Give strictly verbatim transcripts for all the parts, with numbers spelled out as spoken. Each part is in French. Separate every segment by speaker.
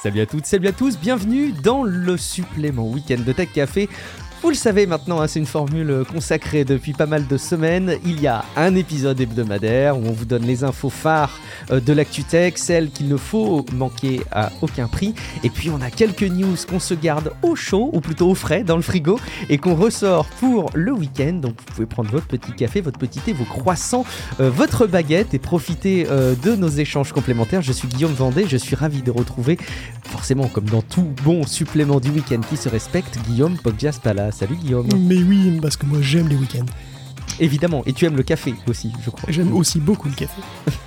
Speaker 1: Salut à toutes, salut à tous, bienvenue dans le supplément week-end de Tech Café. Vous le savez maintenant, hein, c'est une formule consacrée depuis pas mal de semaines. Il y a un épisode hebdomadaire où on vous donne les infos phares euh, de l'actu tech, celles qu'il ne faut manquer à aucun prix. Et puis on a quelques news qu'on se garde au chaud, ou plutôt au frais, dans le frigo, et qu'on ressort pour le week-end. Donc vous pouvez prendre votre petit café, votre petit thé, vos croissants, euh, votre baguette et profiter euh, de nos échanges complémentaires. Je suis Guillaume Vendée, je suis ravi de retrouver, forcément comme dans tout bon supplément du week-end qui se respecte, Guillaume Poggiaspala. Salut Guillaume.
Speaker 2: Mais oui, parce que moi j'aime les week-ends.
Speaker 1: Évidemment, et tu aimes le café aussi, je crois.
Speaker 2: J'aime aussi beaucoup le café.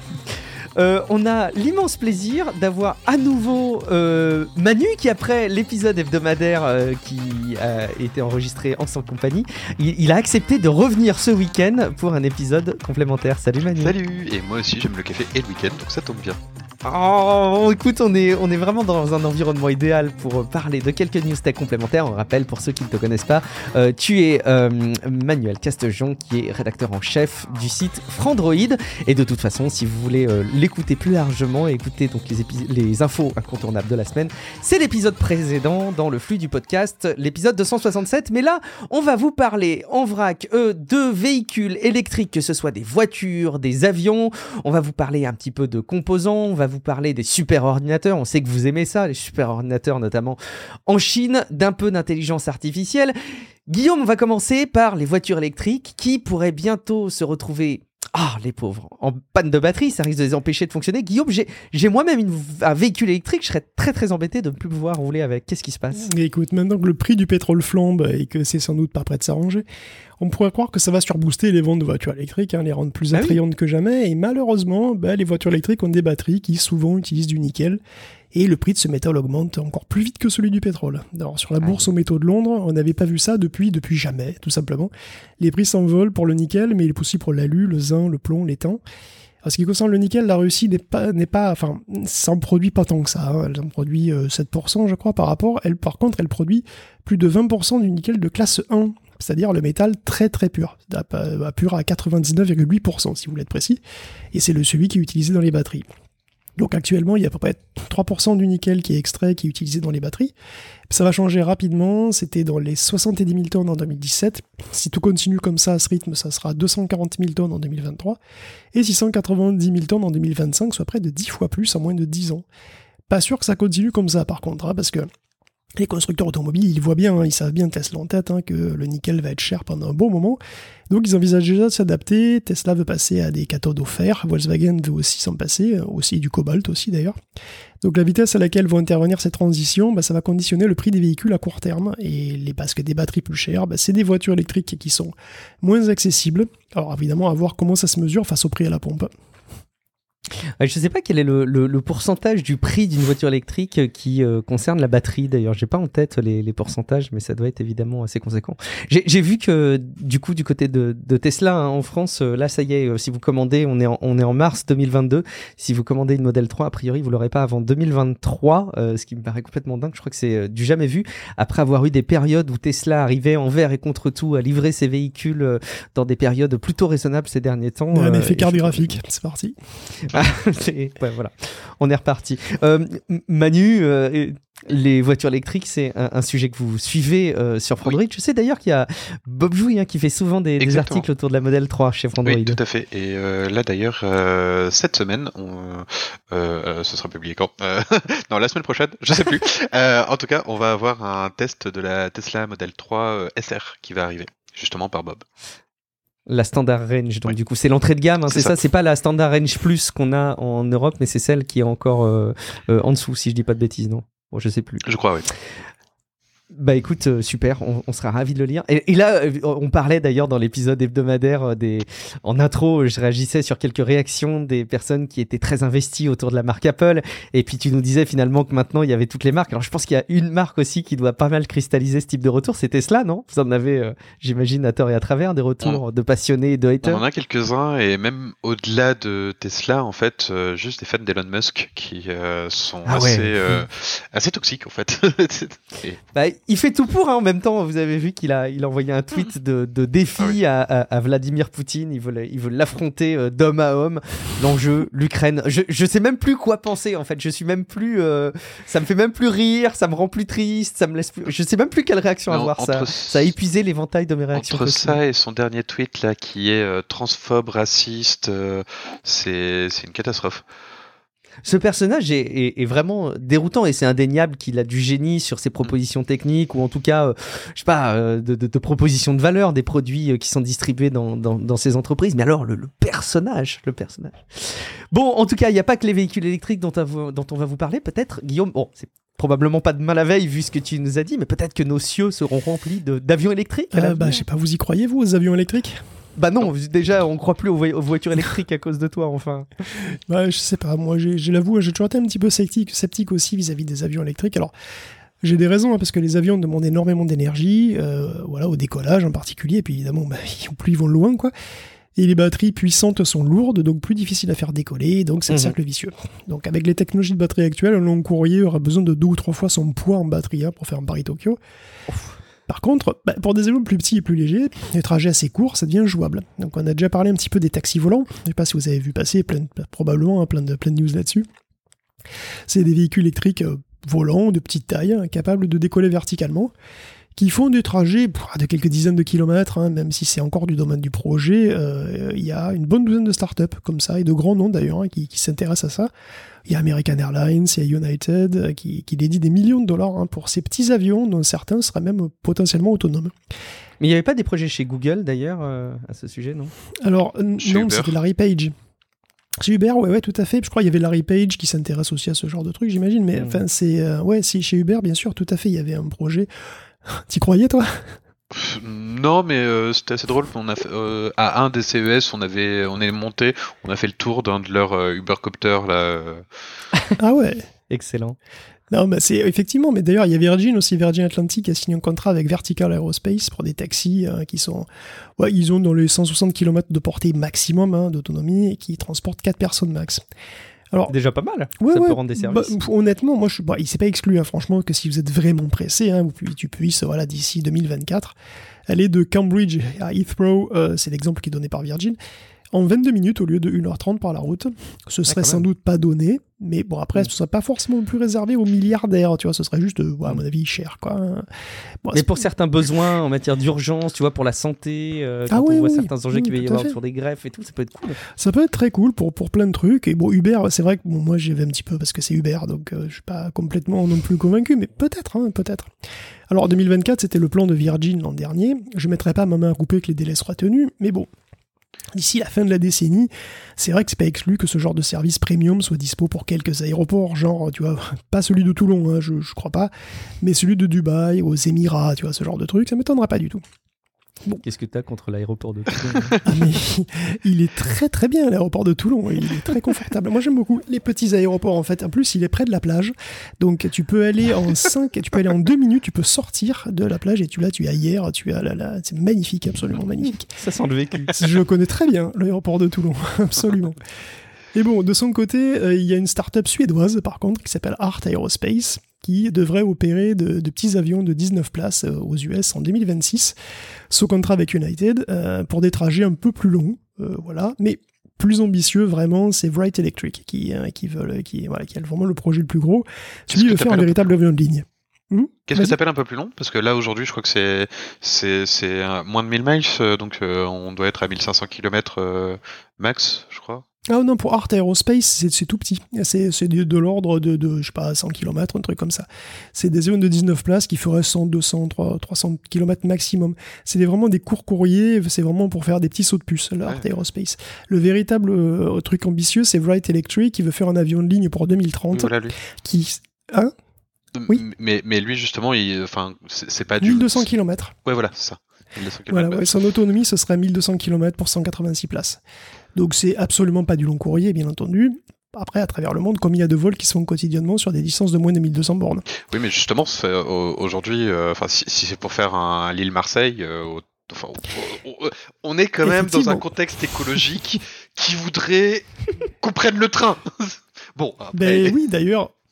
Speaker 1: euh, on a l'immense plaisir d'avoir à nouveau euh, Manu qui, après l'épisode hebdomadaire euh, qui a été enregistré en sa compagnie, il, il a accepté de revenir ce week-end pour un épisode complémentaire. Salut Manu.
Speaker 3: Salut, et moi aussi j'aime le café et le week-end, donc ça tombe bien.
Speaker 1: Oh, écoute, on est, on est vraiment dans un environnement idéal pour parler de quelques news tech complémentaires. On rappelle, pour ceux qui ne te connaissent pas, euh, tu es euh, Manuel Castejon, qui est rédacteur en chef du site Frandroid. Et de toute façon, si vous voulez euh, l'écouter plus largement et écouter donc les, épis- les infos incontournables de la semaine, c'est l'épisode précédent dans le flux du podcast, l'épisode deux cent soixante-sept. Mais là, on va vous parler en vrac euh, de véhicules électriques, que ce soit des voitures, des avions. On va vous parler un petit peu de composants, on va vous parler des super ordinateurs, on sait que vous aimez ça, les super ordinateurs notamment en Chine, d'un peu d'intelligence artificielle. Guillaume, on va commencer par les voitures électriques qui pourraient bientôt se retrouver, ah les pauvres, en panne de batterie, ça risque de les empêcher de fonctionner. Guillaume, j'ai, j'ai moi-même une, un véhicule électrique, je serais très très embêté de ne plus pouvoir rouler avec. Qu'est-ce qui se passe ?
Speaker 2: Et écoute, maintenant que le prix du pétrole flambe et que c'est sans doute pas prêt de s'arranger, on pourrait croire que ça va surbooster les ventes de voitures électriques, hein, les rendre plus attrayantes ah oui. que jamais, et malheureusement, bah, les voitures électriques ont des batteries qui souvent utilisent du nickel, et le prix de ce métal augmente encore plus vite que celui du pétrole. Alors sur la bourse aux métaux de Londres, on n'avait pas vu ça depuis, depuis jamais, tout simplement. Les prix s'envolent pour le nickel, mais il est aussi pour l'alu, le zinc, le plomb, l'étain. En ce qui concerne le nickel, la Russie n'est pas, n'est pas, enfin, ça en produit pas tant que ça. Hein. Elle en produit euh, sept pour cent, je crois, par rapport. Elle, par contre, elle produit plus de vingt pour cent du nickel de classe un, c'est-à-dire le métal très très pur, à, pur à quatre-vingt-dix-neuf virgule huit pour cent si vous voulez être précis. Et c'est le celui qui est utilisé dans les batteries. Donc actuellement, il y a à peu près trois pour cent du nickel qui est extrait, qui est utilisé dans les batteries. Ça va changer rapidement, c'était dans les soixante-dix mille tonnes en deux mille dix-sept. Si tout continue comme ça, à ce rythme, ça sera deux cent quarante mille tonnes en deux mille vingt-trois et six cent quatre-vingt-dix mille tonnes en deux mille vingt-cinq, soit près de dix fois plus en moins de dix ans. Pas sûr que ça continue comme ça par contre, hein, parce que les constructeurs automobiles, ils voient bien, hein, ils savent bien, Tesla en tête, hein, que le nickel va être cher pendant un bon moment. Donc ils envisagent déjà de s'adapter. Tesla veut passer à des cathodes au fer. Volkswagen veut aussi s'en passer, aussi du cobalt aussi d'ailleurs. Donc la vitesse à laquelle vont intervenir ces transitions, bah, ça va conditionner le prix des véhicules à court terme. Et les, parce que des batteries plus chères, bah, c'est des voitures électriques qui sont moins accessibles. Alors évidemment, à voir comment ça se mesure face au prix à la pompe.
Speaker 1: Je ne sais pas quel est le, le, le pourcentage du prix d'une voiture électrique qui euh, concerne la batterie. D'ailleurs, j'ai pas en tête les, les pourcentages, mais ça doit être évidemment assez conséquent. J'ai, j'ai vu que du coup, du côté de, de Tesla, hein, en France, euh, là, ça y est, euh, si vous commandez, on est en, on est en mars deux mille vingt-deux. Si vous commandez une Model trois, a priori, vous l'aurez pas avant deux mille vingt-trois, euh, ce qui me paraît complètement dingue. Je crois que c'est euh, du jamais vu. Après avoir eu des périodes où Tesla arrivait envers et contre tout à livrer ses véhicules euh, dans des périodes plutôt raisonnables ces derniers temps.
Speaker 2: Ouais,
Speaker 1: euh,
Speaker 2: mais effet carte
Speaker 1: je...
Speaker 2: graphique, c'est parti.
Speaker 1: Ah, c'est... Ouais, voilà, on est reparti. Euh, Manu, euh, les voitures électriques, c'est un, un sujet que vous suivez euh, sur Frandroid. Oui. Je sais d'ailleurs qu'il y a Bob Jouy hein, qui fait souvent des, des articles autour de la Model trois chez Frandroid.
Speaker 3: Oui, tout à fait. Et euh, là d'ailleurs, euh, cette semaine, on, euh, ce sera publié quand euh, Non, la semaine prochaine, je sais plus. euh, en tout cas, on va avoir un test de la Tesla Model trois euh, S R qui va arriver, justement par Bob.
Speaker 1: La Standard Range, donc
Speaker 3: ouais.
Speaker 1: du coup c'est l'entrée de gamme, hein, c'est,
Speaker 3: c'est ça.
Speaker 1: ça, c'est pas la Standard Range Plus qu'on a en Europe, mais c'est celle qui est encore euh, euh, en dessous, si je dis pas de bêtises, non ? Bon, je sais plus.
Speaker 3: Je crois, oui.
Speaker 1: Bah écoute, euh, super, on, on sera ravis de le lire. Et, et là, euh, on parlait d'ailleurs dans l'épisode hebdomadaire euh, des... en intro, je réagissais sur quelques réactions des personnes qui étaient très investies autour de la marque Apple. Et puis tu nous disais finalement que maintenant il y avait toutes les marques. Alors je pense qu'il y a une marque aussi qui doit pas mal cristalliser ce type de retour, c'est Tesla, non ? Vous en avez, euh, j'imagine, à tort et à travers des retours on... de passionnés et de haters.
Speaker 3: On en a quelques-uns et même au-delà de Tesla, en fait, euh, juste des fans d'Elon Musk qui euh, sont ah assez, ouais. euh, assez toxiques en fait.
Speaker 1: Bah, il fait tout pour, hein, en même temps. Vous avez vu qu'il a, il a envoyé un tweet de, de défi ah oui. à, à, à Vladimir Poutine. Il veut, il veut l'affronter euh, d'homme à homme. L'enjeu, l'Ukraine. Je, je sais même plus quoi penser, en fait. Je suis même plus. Euh, ça me fait même plus rire. Ça me rend plus triste. Ça me laisse plus. Je sais même plus quelle réaction non, avoir. Ça, ça a épuisé l'éventail de mes réactions.
Speaker 3: Entre possibles. Ça et son dernier tweet là, qui est euh, transphobe, raciste, euh, c'est, c'est une catastrophe.
Speaker 1: Ce personnage est, est, est vraiment déroutant et c'est indéniable qu'il a du génie sur ses propositions techniques ou en tout cas, euh, je sais pas, euh, de, de, de propositions de valeur des produits euh, qui sont distribués dans, dans, dans ces entreprises. Mais alors, le, le personnage, le personnage. Bon, en tout cas, il n'y a pas que les véhicules électriques dont, on, dont on va vous parler. Peut-être, Guillaume, bon, c'est probablement pas demain la veille vu ce que tu nous as dit, mais peut-être que nos cieux seront remplis de, d'avions électriques.
Speaker 2: Euh, bah, je sais pas, vous y croyez, vous, aux avions électriques ?
Speaker 1: Bah non, déjà, on croit plus aux, vo- aux voitures électriques à cause de toi, enfin.
Speaker 2: Bah, je sais pas, moi, j'ai, j'ai l'avoue, j'ai toujours été un petit peu sceptique, sceptique aussi vis-à-vis des avions électriques. Alors, j'ai des raisons, hein, parce que les avions demandent énormément d'énergie, euh, voilà, au décollage en particulier, et puis évidemment, bah, plus ils vont loin, quoi. Et les batteries puissantes sont lourdes, donc plus difficiles à faire décoller, donc c'est un mmh. cercle vicieux. Donc avec les technologies de batterie actuelles, un long courrier aura besoin de deux ou trois fois son poids en batterie hein, pour faire un Paris-Tokyo. Ouf. Par contre, bah, pour des avions plus petits et plus légers, des trajets assez courts, ça devient jouable. Donc on a déjà parlé un petit peu des taxis volants, je ne sais pas si vous avez vu passer, plein, probablement hein, plein, de, plein de news là-dessus. C'est des véhicules électriques euh, volants, de petite taille, hein, capables de décoller verticalement, qui font des trajets pff, de quelques dizaines de kilomètres, hein, même si c'est encore du domaine du projet. Il euh, y a une bonne douzaine de startups comme ça, et de grands noms d'ailleurs, hein, qui, qui s'intéressent à ça. Il y a American Airlines, il y a United, euh, qui, qui dédient des millions de dollars hein, pour ces petits avions, dont certains seraient même potentiellement autonomes.
Speaker 1: Mais il n'y avait pas des projets chez Google d'ailleurs euh, à ce sujet, non ?
Speaker 2: Alors, n- non, Uber. C'était Larry Page. Chez Uber, ouais, ouais, tout à fait. Je crois qu'il y avait Larry Page qui s'intéresse aussi à ce genre de truc, j'imagine. Mais enfin, mmh. c'est. Euh, ouais, si, chez Uber, bien sûr, tout à fait, il y avait un projet. T'y croyais, toi ?
Speaker 3: Non, mais euh, c'était assez drôle. On a fait, euh, à un des C E S, on avait, on est monté, on a fait le tour d'un de leurs euh, Ubercopters là. Euh...
Speaker 2: Ah ouais,
Speaker 1: excellent.
Speaker 2: Non, bah c'est effectivement. Mais d'ailleurs, il y a Virgin aussi, Virgin Atlantic qui a signé un contrat avec Vertical Aerospace pour des taxis euh, qui sont, ouais, ils ont dans les cent soixante kilomètres de portée maximum hein, d'autonomie et qui transportent quatre personnes max. Alors,
Speaker 1: déjà pas mal,
Speaker 2: ouais,
Speaker 1: ça
Speaker 2: ouais,
Speaker 1: peut rendre des services.
Speaker 2: Bah, honnêtement, moi, je, bah, il s'est pas exclu, hein, franchement, que si vous êtes vraiment pressé, hein, vous, tu puisses, voilà, d'ici deux mille vingt-quatre, aller de Cambridge à Heathrow, euh, c'est l'exemple qui est donné par Virgin, en vingt-deux minutes au lieu de une heure trente par la route. Ce serait ah, sans doute pas donné, mais bon, après, mmh. ce serait pas forcément plus réservé aux milliardaires, tu vois, ce serait juste, ouais, à mon avis, cher, quoi.
Speaker 1: Bon, mais pour pas... certains besoins en matière d'urgence, tu vois, pour la santé, euh, quand ah, oui, on voit oui, certains enjeux oui, qu'il va y avoir sur des greffes et tout, ça peut être cool.
Speaker 2: Ça peut être très cool pour, pour plein de trucs. Et bon, Uber, c'est vrai que bon, moi, j'y vais un petit peu parce que c'est Uber, donc euh, je suis pas complètement non plus convaincu, mais peut-être, hein, peut-être. Alors, deux mille vingt-quatre, c'était le plan de Virgin l'an dernier. Je mettrai pas ma main à couper que les délais soient tenus, mais bon. D'ici la fin de la décennie, c'est vrai que c'est pas exclu que ce genre de service premium soit dispo pour quelques aéroports, genre, tu vois, pas celui de Toulon, hein, je, je crois pas, mais celui de Dubaï, aux Émirats, tu vois, ce genre de truc, ça m'étonnerait pas du tout.
Speaker 1: Bon. Qu'est-ce que t'as contre l'aéroport de Toulon?
Speaker 2: Ah mais il est très très bien l'aéroport de Toulon, il est très confortable. Moi j'aime beaucoup les petits aéroports en fait. En plus il est près de la plage, donc tu peux aller en cinq, tu peux aller en deux minutes, tu peux sortir de la plage et tu là tu es ailleurs, tu as là là, c'est magnifique, absolument magnifique.
Speaker 1: Ça sent le vécu.
Speaker 2: Je connais très bien l'aéroport de Toulon, absolument. Et bon, de son côté, euh, il y a une start-up suédoise, par contre, qui s'appelle Art Aerospace, qui devrait opérer de, de petits avions de dix-neuf places euh, aux U S en deux mille vingt-six, sous contrat avec United, euh, pour des trajets un peu plus longs, euh, voilà, mais plus ambitieux, vraiment, c'est Wright Electric, qui, euh, qui, veulent, qui, voilà, qui a vraiment le projet le plus gros, celui de faire un véritable avion de ligne.
Speaker 3: Mmh, Qu'est-ce vas-y. que tu appelles un peu plus long? Parce que là, aujourd'hui, je crois que c'est, c'est, c'est moins de mille miles, euh, donc euh, on doit être à mille cinq cents kilomètres euh, max, je crois.
Speaker 2: Ah non, pour Art Aerospace, c'est, c'est tout petit. C'est, c'est de, de l'ordre de, de, je sais pas, cent kilomètres, un truc comme ça. C'est des avions de dix-neuf places qui feraient cent, deux cents, trois cents kilomètres maximum. C'est des, vraiment des courts courriers, c'est vraiment pour faire des petits sauts de puce, l'Art ouais. Aerospace. Le véritable euh, truc ambitieux, c'est Wright Electric, qui veut faire un avion de ligne pour deux mille trente.
Speaker 3: Voilà, lui.
Speaker 2: Qui... Hein oui.
Speaker 3: Mais, mais lui, justement, il, enfin, c'est, c'est pas du...
Speaker 2: mille deux cents kilomètres.
Speaker 3: Ouais, voilà, c'est ça.
Speaker 2: Voilà, ouais, son autonomie, ce serait mille deux cents kilomètres pour cent quatre-vingt-six places. Donc c'est absolument pas du long courrier, bien entendu. Après, à travers le monde, combien il y a de vols qui se font quotidiennement sur des distances de moins de mille deux cents bornes?
Speaker 3: Oui, mais justement, c'est, euh, aujourd'hui, euh, si, si c'est pour faire un Lille-Marseille, euh, enfin, on, on est quand même dans un contexte écologique qui voudrait qu'on prenne le train. Bon, après...
Speaker 2: Ben oui, d'ailleurs...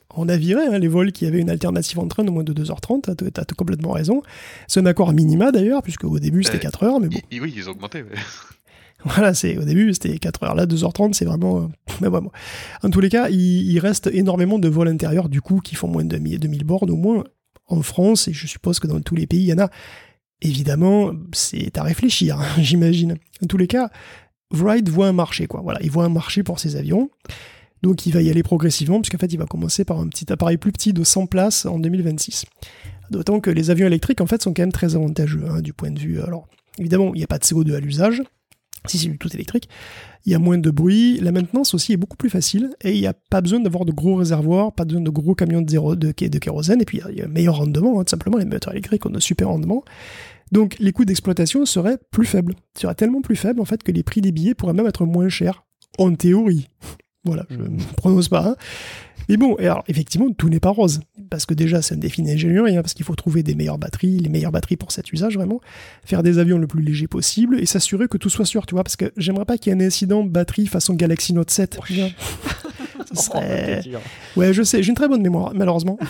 Speaker 2: on a viré hein, les vols qui avaient une alternative en train de moins de deux heures trente, tu as complètement raison. C'est un accord à minima d'ailleurs, puisque au début c'était euh, quatre heures, mais bon.
Speaker 3: Y, oui, ils ont augmenté. Mais...
Speaker 2: Voilà, c'est, au début c'était quatre heures, là deux heures trente c'est vraiment... Euh, mais bon, bon. En tous les cas, il, il reste énormément de vols intérieurs du coup qui font moins de deux mille bornes au moins en France, et je suppose que dans tous les pays il y en a. Évidemment, c'est à réfléchir, hein, j'imagine. En tous les cas, Wright voit un marché, quoi. Voilà, il voit un marché pour ses avions. Donc il va y aller progressivement, puisqu'en fait il va commencer par un petit appareil plus petit de cent places en deux mille vingt-six. D'autant que les avions électriques en fait sont quand même très avantageux hein, du point de vue... Alors évidemment il n'y a pas de C O deux à l'usage, si c'est du tout électrique, il y a moins de bruit, la maintenance aussi est beaucoup plus facile, et il n'y a pas besoin d'avoir de gros réservoirs, pas besoin de gros camions de, zéro, de, de kérosène, et puis il y a un meilleur rendement, hein, tout simplement les moteurs électriques ont un super rendement. Donc les coûts d'exploitation seraient plus faibles, seraient tellement plus faibles en fait que les prix des billets pourraient même être moins chers, en théorie. Voilà, je ne prononce pas. Hein. Mais bon, et alors, effectivement, tout n'est pas rose. Parce que déjà, c'est un défi d'ingénierie, hein, parce qu'il faut trouver des meilleures batteries, les meilleures batteries pour cet usage, vraiment. Faire des avions le plus léger possible et s'assurer que tout soit sûr, tu vois. Parce que j'aimerais pas qu'il y ait un incident batterie façon Galaxy Note sept. Ouais. Ça serait... Ouais, je sais, j'ai une très bonne mémoire, malheureusement.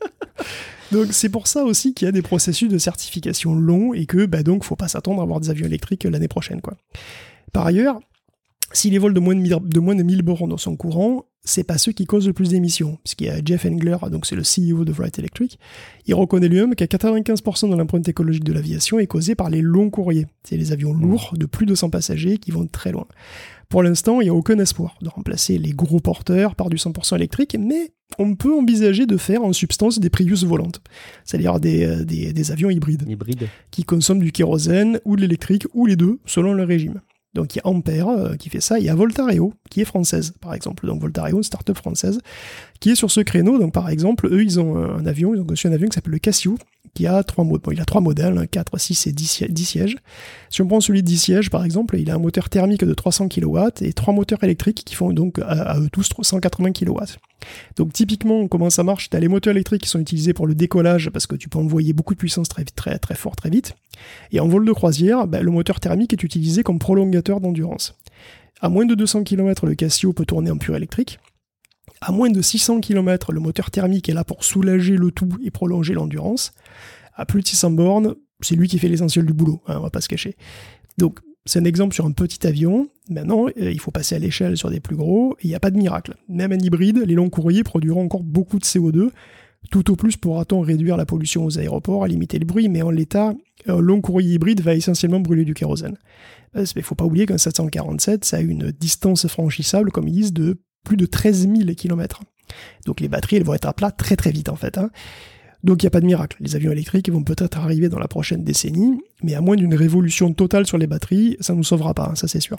Speaker 2: Donc c'est pour ça aussi qu'il y a des processus de certification longs et que, bah donc, faut pas s'attendre à avoir des avions électriques l'année prochaine, quoi. Par ailleurs, si les vols de moins de mille, de moins de mille bornes sont courants, c'est pas ceux qui causent le plus d'émissions. Puisqu'il y a Jeff Engler, donc c'est le C E O de Wright Electric, il reconnaît lui-même qu'à quatre-vingt-quinze pour cent de l'empreinte écologique de l'aviation est causée par les longs courriers. C'est les avions lourds de plus de cent passagers qui vont très loin. Pour l'instant, il n'y a aucun espoir de remplacer les gros porteurs par du cent pour cent électrique, mais on peut envisager de faire en substance des Prius volantes, c'est-à-dire des, des, des avions hybrides,
Speaker 1: Hybride.
Speaker 2: qui consomment du kérosène ou de l'électrique, ou les deux, selon le régime. Donc il y a Ampère euh, qui fait ça, il y a Voltareo qui est française par exemple, donc Voltareo, une start-up française qui est sur ce créneau. Donc par exemple, eux ils ont un avion, ils ont conçu un avion qui s'appelle le Cassio, qui a trois modèles, bon, il a trois modèles, quatre, six et dix sièges. Si on prend celui de dix sièges par exemple, il a un moteur thermique de trois cents kilowatts et trois moteurs électriques qui font donc à, à eux tous cent quatre-vingts kilowatts. Donc typiquement comment ça marche, tu as les moteurs électriques qui sont utilisés pour le décollage parce que tu peux envoyer beaucoup de puissance très très très fort très vite, et en vol de croisière, bah, le moteur thermique est utilisé comme prolongateur d'endurance. À moins de deux cents kilomètres, le Cassio peut tourner en pur électrique. À moins de six cents kilomètres, le moteur thermique est là pour soulager le tout et prolonger l'endurance. À plus de six cents bornes, c'est lui qui fait l'essentiel du boulot, hein, on va pas se cacher. Donc c'est un exemple sur un petit avion. Maintenant, euh, il faut passer à l'échelle sur des plus gros, et il n'y a pas de miracle. Même un hybride, les longs courriers produiront encore beaucoup de C O deux. Tout au plus pourra-t-on réduire la pollution aux aéroports, à limiter le bruit, mais en l'état, un long courrier hybride va essentiellement brûler du kérosène. Il ne faut pas oublier qu'un sept cent quarante-sept, ça a une distance franchissable, comme ils disent, de plus de treize mille kilomètres. Donc les batteries, elles vont être à plat très très vite en fait. Hein. Donc il n'y a pas de miracle. Les avions électriques vont peut-être arriver dans la prochaine décennie, mais à moins d'une révolution totale sur les batteries, ça ne nous sauvera pas, hein, ça c'est sûr.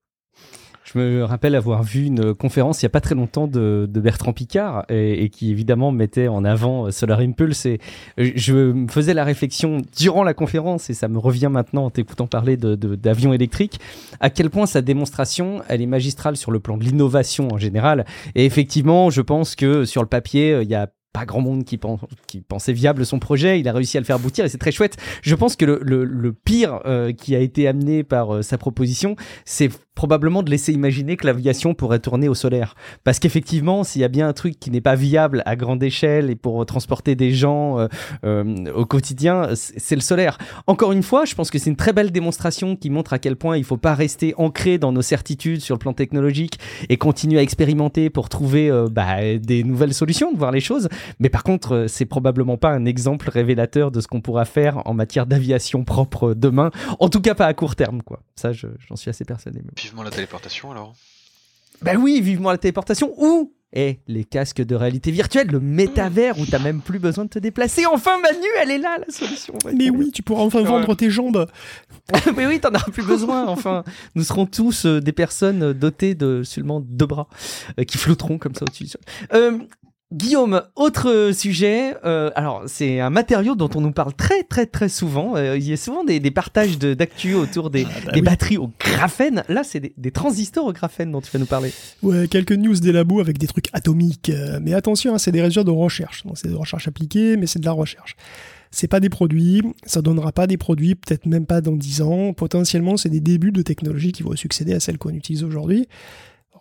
Speaker 1: Je me rappelle avoir vu une conférence il n'y a pas très longtemps de, de Bertrand Piccard et, et qui évidemment mettait en avant Solar Impulse, et je me faisais la réflexion durant la conférence, et ça me revient maintenant en t'écoutant parler de, de, d'avions électriques, à quel point sa démonstration elle est magistrale sur le plan de l'innovation en général. Et effectivement, je pense que sur le papier, il y a pas grand monde qui, pense, qui pensait viable son projet, il a réussi à le faire aboutir et c'est très chouette. Je pense que le, le, le pire euh, qui a été amené par euh, sa proposition, c'est probablement de laisser imaginer que l'aviation pourrait tourner au solaire. Parce qu'effectivement, s'il y a bien un truc qui n'est pas viable à grande échelle et pour transporter des gens euh, euh, au quotidien, c'est le solaire. Encore une fois, je pense que c'est une très belle démonstration qui montre à quel point il ne faut pas rester ancré dans nos certitudes sur le plan technologique et continuer à expérimenter pour trouver euh, bah, des nouvelles solutions, de voir les choses. Mais par contre, c'est probablement pas un exemple révélateur de ce qu'on pourra faire en matière d'aviation propre demain. En tout cas, pas à court terme, quoi. Ça, je, j'en suis assez persuadé. Mais...
Speaker 3: Vivement la téléportation, alors.
Speaker 1: Ben oui, vivement la téléportation. Ou et les casques de réalité virtuelle, le métavers où t'as même plus besoin de te déplacer. Enfin, Manu, elle est là, la solution. Ouais,
Speaker 2: mais oui, tu pourras enfin ouais. vendre tes jambes.
Speaker 1: Mais oui, t'en auras plus besoin. Enfin, nous serons tous euh, des personnes dotées de seulement deux bras euh, qui flotteront comme ça au-dessus. Euh, Guillaume, autre sujet, euh, alors c'est un matériau dont on nous parle très très très souvent, euh, il y a souvent des, des partages de, d'actu autour des, ah bah des oui. batteries au graphène, là c'est des, des transistors au graphène dont tu vas nous parler.
Speaker 2: Ouais, quelques news des labos avec des trucs atomiques, euh, mais attention, hein, c'est des résultats de recherche, donc c'est des recherches appliquées, mais c'est de la recherche. C'est pas des produits, ça donnera pas des produits, peut-être même pas dans dix ans, potentiellement c'est des débuts de technologies qui vont succéder à celles qu'on utilise aujourd'hui.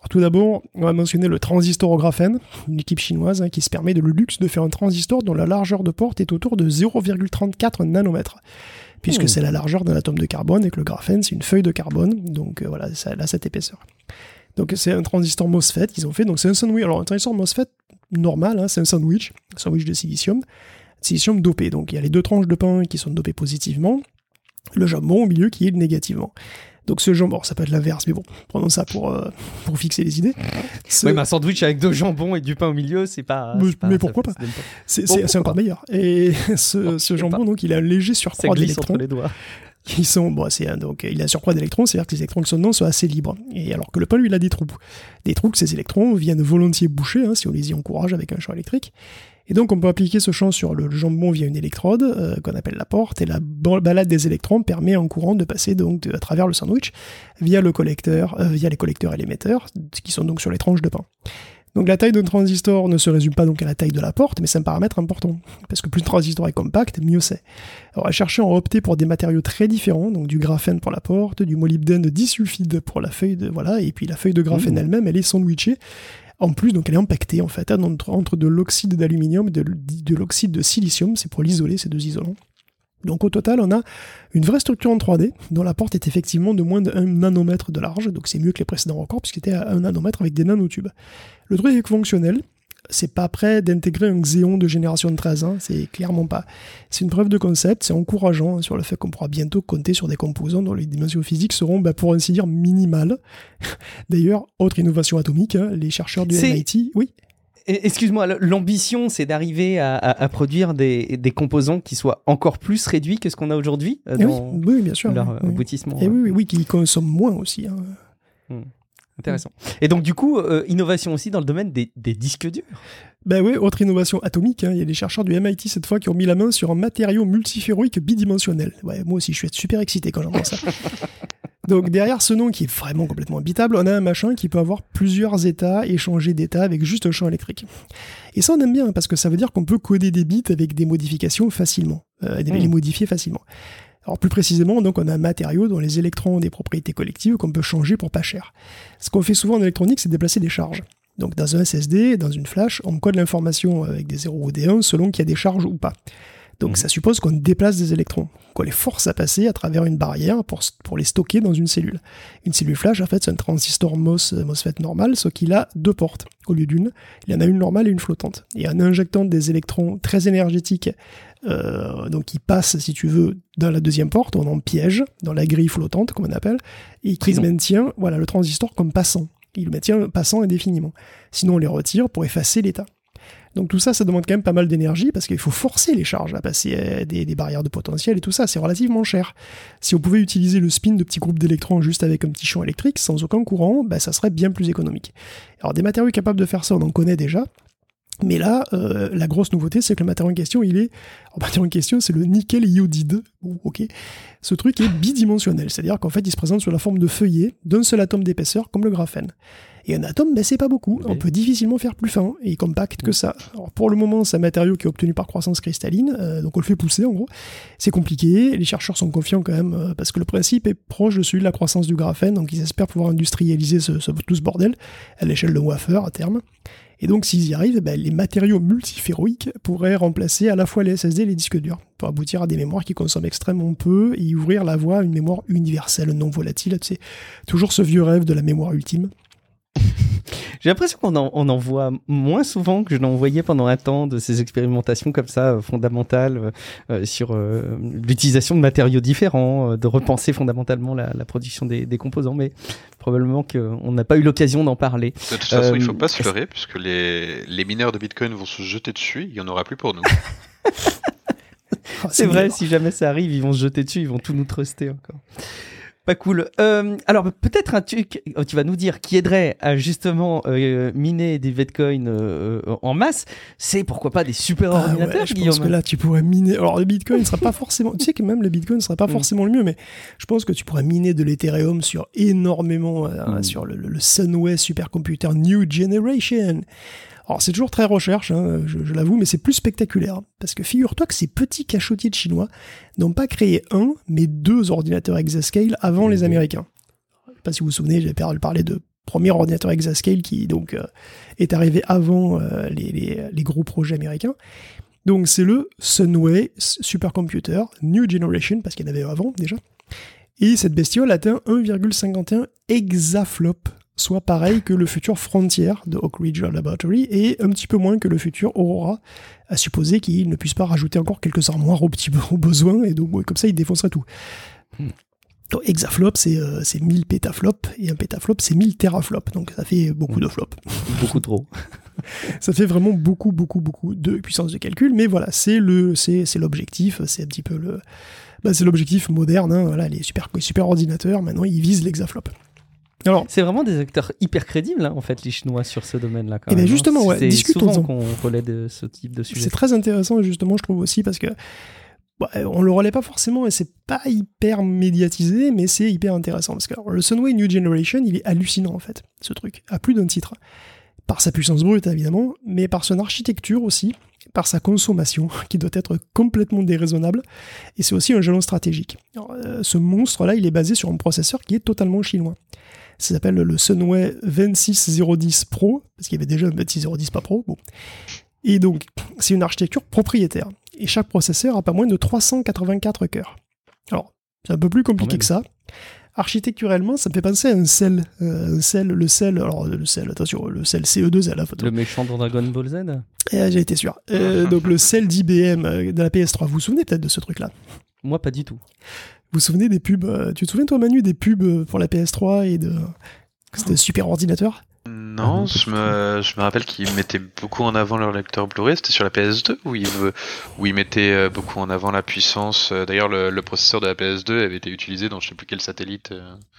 Speaker 2: Alors, tout d'abord, on va mentionner le transistor au graphène, une équipe chinoise hein, qui se permet de le luxe de faire un transistor dont la largeur de porte est autour de zéro virgule trente-quatre nanomètres. Puisque mmh. c'est la largeur d'un atome de carbone et que le graphène, c'est une feuille de carbone. Donc euh, voilà, ça a cette épaisseur. Donc c'est un transistor MOSFET qu'ils ont fait. Donc c'est un sandwich. Alors un transistor MOSFET normal, hein, c'est un sandwich, un sandwich de silicium. Silicium dopé. Donc il y a les deux tranches de pain qui sont dopées positivement, le jambon au milieu qui est négativement. Donc ce jambon, ça peut être l'inverse, mais bon, prenons ça pour, euh, pour fixer les idées. Ce...
Speaker 1: Oui, mais un sandwich avec deux jambons et du pain au milieu, c'est pas...
Speaker 2: Mais,
Speaker 1: c'est pas
Speaker 2: mais pourquoi pas, pas. C'est, bon, c'est, c'est encore meilleur. Et ce, bon, ce jambon, pas. donc, il a un léger surcroît d'électrons.
Speaker 1: Les doigts.
Speaker 2: Qui sont, bon, c'est un, donc, il a un surcroît d'électrons, c'est-à-dire que les électrons qui sont dedans sont assez libres. Et alors que le pain, lui, il a des trous. Des trous que ces électrons viennent volontiers boucher, hein, si on les y encourage avec un champ électrique. Et donc on peut appliquer ce champ sur le jambon via une électrode euh, qu'on appelle la porte, et la balade des électrons permet un courant de passer donc de, à travers le sandwich via le collecteur, euh, via les collecteurs et l'émetteur, qui sont donc sur les tranches de pain. Donc la taille d'un transistor ne se résume pas donc à la taille de la porte, mais c'est un paramètre important, parce que plus le transistor est compact, mieux c'est. Alors à chercher, on a opté pour des matériaux très différents, donc du graphène pour la porte, du molybdène de disulfide pour la feuille de voilà, et puis la feuille de graphène mmh. elle-même, elle est sandwichée. En plus, donc elle est empaquetée en fait, hein, entre, entre de l'oxyde d'aluminium et de, de l'oxyde de silicium, c'est pour l'isoler, ces deux isolants. Donc au total, on a une vraie structure en trois D, dont la porte est effectivement de moins de un nanomètre de large, donc c'est mieux que les précédents records, puisqu'il était à un nanomètre avec des nanotubes. Le truc est fonctionnel, c'est pas prêt d'intégrer un Xéon de génération treize, hein, c'est clairement pas. C'est une preuve de concept, c'est encourageant hein, sur le fait qu'on pourra bientôt compter sur des composants dont les dimensions physiques seront, bah, pour ainsi dire, minimales. D'ailleurs, autre innovation atomique, hein, les chercheurs du c'est... M I T, oui.
Speaker 1: Excuse-moi, l'ambition, c'est d'arriver à, à, à produire des, des composants qui soient encore plus réduits que ce qu'on a aujourd'hui euh, dans
Speaker 2: oui, oui, bien sûr,
Speaker 1: leur
Speaker 2: oui.
Speaker 1: aboutissement.
Speaker 2: Et oui, oui, oui, qui consomment moins aussi. Hein.
Speaker 1: Hmm. Intéressant. Et donc, du coup, euh, innovation aussi dans le domaine des, des disques durs.
Speaker 2: Ben oui, autre innovation atomique. Hein. Il y a des chercheurs du M I T cette fois qui ont mis la main sur un matériau multiferroïque bidimensionnel. Ouais, moi aussi, je suis super excité quand j'entends ça. Donc derrière ce nom qui est vraiment complètement habitable, on a un machin qui peut avoir plusieurs états et changer d'état avec juste un champ électrique. Et ça on aime bien parce que ça veut dire qu'on peut coder des bits avec des modifications facilement, euh, et mmh. les modifier facilement. Alors plus précisément, donc on a un matériau dont les électrons ont des propriétés collectives qu'on peut changer pour pas cher. Ce qu'on fait souvent en électronique, c'est déplacer des charges. Donc dans un S S D, dans une flash, on code l'information avec des zéros ou des un selon qu'il y a des charges ou pas. Donc mmh. ça suppose qu'on déplace des électrons, qu'on les force à passer à travers une barrière pour, pour les stocker dans une cellule. Une cellule flash, en fait, c'est un transistor MOS, MOSFET normal, sauf qu'il a deux portes au lieu d'une. Il y en a une normale et une flottante. Et en injectant des électrons très énergétiques, euh, donc qui passent, si tu veux, dans la deuxième porte, on en piège, dans la grille flottante, comme on appelle, et qui maintient voilà, le transistor comme passant. Il le maintient passant indéfiniment. Sinon, on les retire pour effacer l'état. Donc tout ça, ça demande quand même pas mal d'énergie parce qu'il faut forcer les charges à passer des, des barrières de potentiel et tout ça, c'est relativement cher. Si on pouvait utiliser le spin de petits groupes d'électrons juste avec un petit champ électrique, sans aucun courant, bah, ça serait bien plus économique. Alors des matériaux capables de faire ça, on en connaît déjà. Mais là, euh, la grosse nouveauté, c'est que le matériau en question, il est... Le matériau en question, c'est le nickel iodide. Bon, ok. Ce truc est bidimensionnel, c'est-à-dire qu'en fait, il se présente sous la forme de feuillet d'un seul atome d'épaisseur, comme le graphène. Et un atome, ben, c'est pas beaucoup. Okay. On peut difficilement faire plus fin et compact que ça. Alors, pour le moment, c'est un matériau qui est obtenu par croissance cristalline, euh, donc on le fait pousser, en gros. C'est compliqué, les chercheurs sont confiants quand même, euh, parce que le principe est proche de celui de la croissance du graphène, donc ils espèrent pouvoir industrialiser ce, ce, tout ce bordel à l'échelle de wafer à terme. Et donc, s'ils y arrivent, ben, les matériaux multiferroïques pourraient remplacer à la fois les S S D et les disques durs, pour aboutir à des mémoires qui consomment extrêmement peu et ouvrir la voie à une mémoire universelle, non volatile. C'est toujours ce vieux rêve de la mémoire ultime.
Speaker 1: J'ai l'impression qu'on en, on en voit moins souvent que je n'en voyais pendant un temps de ces expérimentations comme ça, euh, fondamentales, euh, sur euh, l'utilisation de matériaux différents, euh, de repenser fondamentalement la, la production des, des composants, mais probablement qu'on n'a pas eu l'occasion d'en parler.
Speaker 3: De toute façon, euh, il ne faut pas se leurrer, puisque les, les mineurs de Bitcoin vont se jeter dessus, il n'y en aura plus pour nous.
Speaker 1: C'est, c'est vrai, si jamais ça arrive, ils vont se jeter dessus, ils vont tout nous truster encore. Pas cool. Euh, alors peut-être un truc, tu vas nous dire, qui aiderait à justement euh, miner des Bitcoins euh, en masse, c'est pourquoi pas des super ah ordinateurs,
Speaker 2: ouais, je
Speaker 1: Guillaume.
Speaker 2: pense que là tu pourrais miner. Alors le Bitcoin ne sera pas forcément. Tu sais que même le Bitcoin ne sera pas mm. forcément le mieux, mais je pense que tu pourrais miner de l'Ethereum sur énormément, mm. euh, sur le, le Sunway supercomputer New Generation. Alors c'est toujours très recherche, hein, je, je l'avoue, mais c'est plus spectaculaire. Parce que figure-toi que ces petits cachotiers de Chinois n'ont pas créé un, mais deux ordinateurs exascale avant mmh. les Américains. Je ne sais pas si vous vous souvenez, j'avais parlé de premier ordinateur exascale qui donc euh, est arrivé avant euh, les, les, les gros projets américains. Donc c'est le Sunway Supercomputer New Generation, parce qu'il y en avait avant déjà. Et cette bestiole atteint un virgule cinquante et un exaflop, soit pareil que le futur Frontier de Oak Ridge Laboratory, et un petit peu moins que le futur Aurora, à supposer qu'il ne puisse pas rajouter encore quelques armoires au, petit, au besoin, et donc ouais, comme ça il défoncerait tout. Hmm. Donc, exaflop, c'est, euh, c'est mille pétaflops, et un pétaflop, c'est mille teraflops, donc ça fait beaucoup de flops.
Speaker 1: Beaucoup trop.
Speaker 2: Ça fait vraiment beaucoup, beaucoup, beaucoup de puissance de calcul, mais voilà, c'est, le, c'est, c'est l'objectif, c'est un petit peu le... Bah, c'est l'objectif moderne, hein, voilà, les super, les super ordinateurs, maintenant, ils visent l'exaflop.
Speaker 1: Alors, c'est vraiment des acteurs hyper crédibles, hein, en fait, les Chinois, sur ce domaine-là. Quand
Speaker 2: et
Speaker 1: même,
Speaker 2: bien justement,
Speaker 1: hein.
Speaker 2: ouais,
Speaker 1: c'est
Speaker 2: discutons-en.
Speaker 1: souvent qu'on relaie de ce type de sujet.
Speaker 2: C'est très intéressant, justement, je trouve aussi, parce que bah, on le relaie pas forcément, et c'est pas hyper médiatisé, mais c'est hyper intéressant. Parce que alors, le Sunway New Generation, il est hallucinant, en fait, ce truc, à plus d'un titre. Par sa puissance brute, évidemment, mais par son architecture aussi, par sa consommation, qui doit être complètement déraisonnable, et c'est aussi un jalon stratégique. Alors, euh, ce monstre-là, il est basé sur un processeur qui est totalement chinois. Ça s'appelle le Sunway vingt-six zéro dix Pro, parce qu'il y avait déjà un vingt-six zéro dix pas Pro. Bon. Et donc, c'est une architecture propriétaire, et chaque processeur a pas moins de trois cent quatre-vingt-quatre cœurs. Alors, c'est un peu plus compliqué que ça. Architecturellement, ça me fait penser à un sel, euh, un sel, le sel, alors le sel, attention, le sel C E deux L, la photo.
Speaker 1: Le méchant dans Dragon Ball Z.
Speaker 2: Eh, j'ai été sûr. Euh, donc le sel d'I B M euh, de la P S trois, vous vous souvenez peut-être de ce truc-là?
Speaker 1: Moi, pas du tout.
Speaker 2: Vous vous souvenez des pubs, euh, tu te souviens toi Manu des pubs pour la P S trois et de... C'était un super ordinateur?
Speaker 3: Non, je me, je me rappelle qu'ils mettaient beaucoup en avant leur lecteur Blu-ray, c'était sur la P S deux où ils, où ils mettaient beaucoup en avant la puissance. D'ailleurs, le, le processeur de la P S deux avait été utilisé dans je sais plus quel satellite.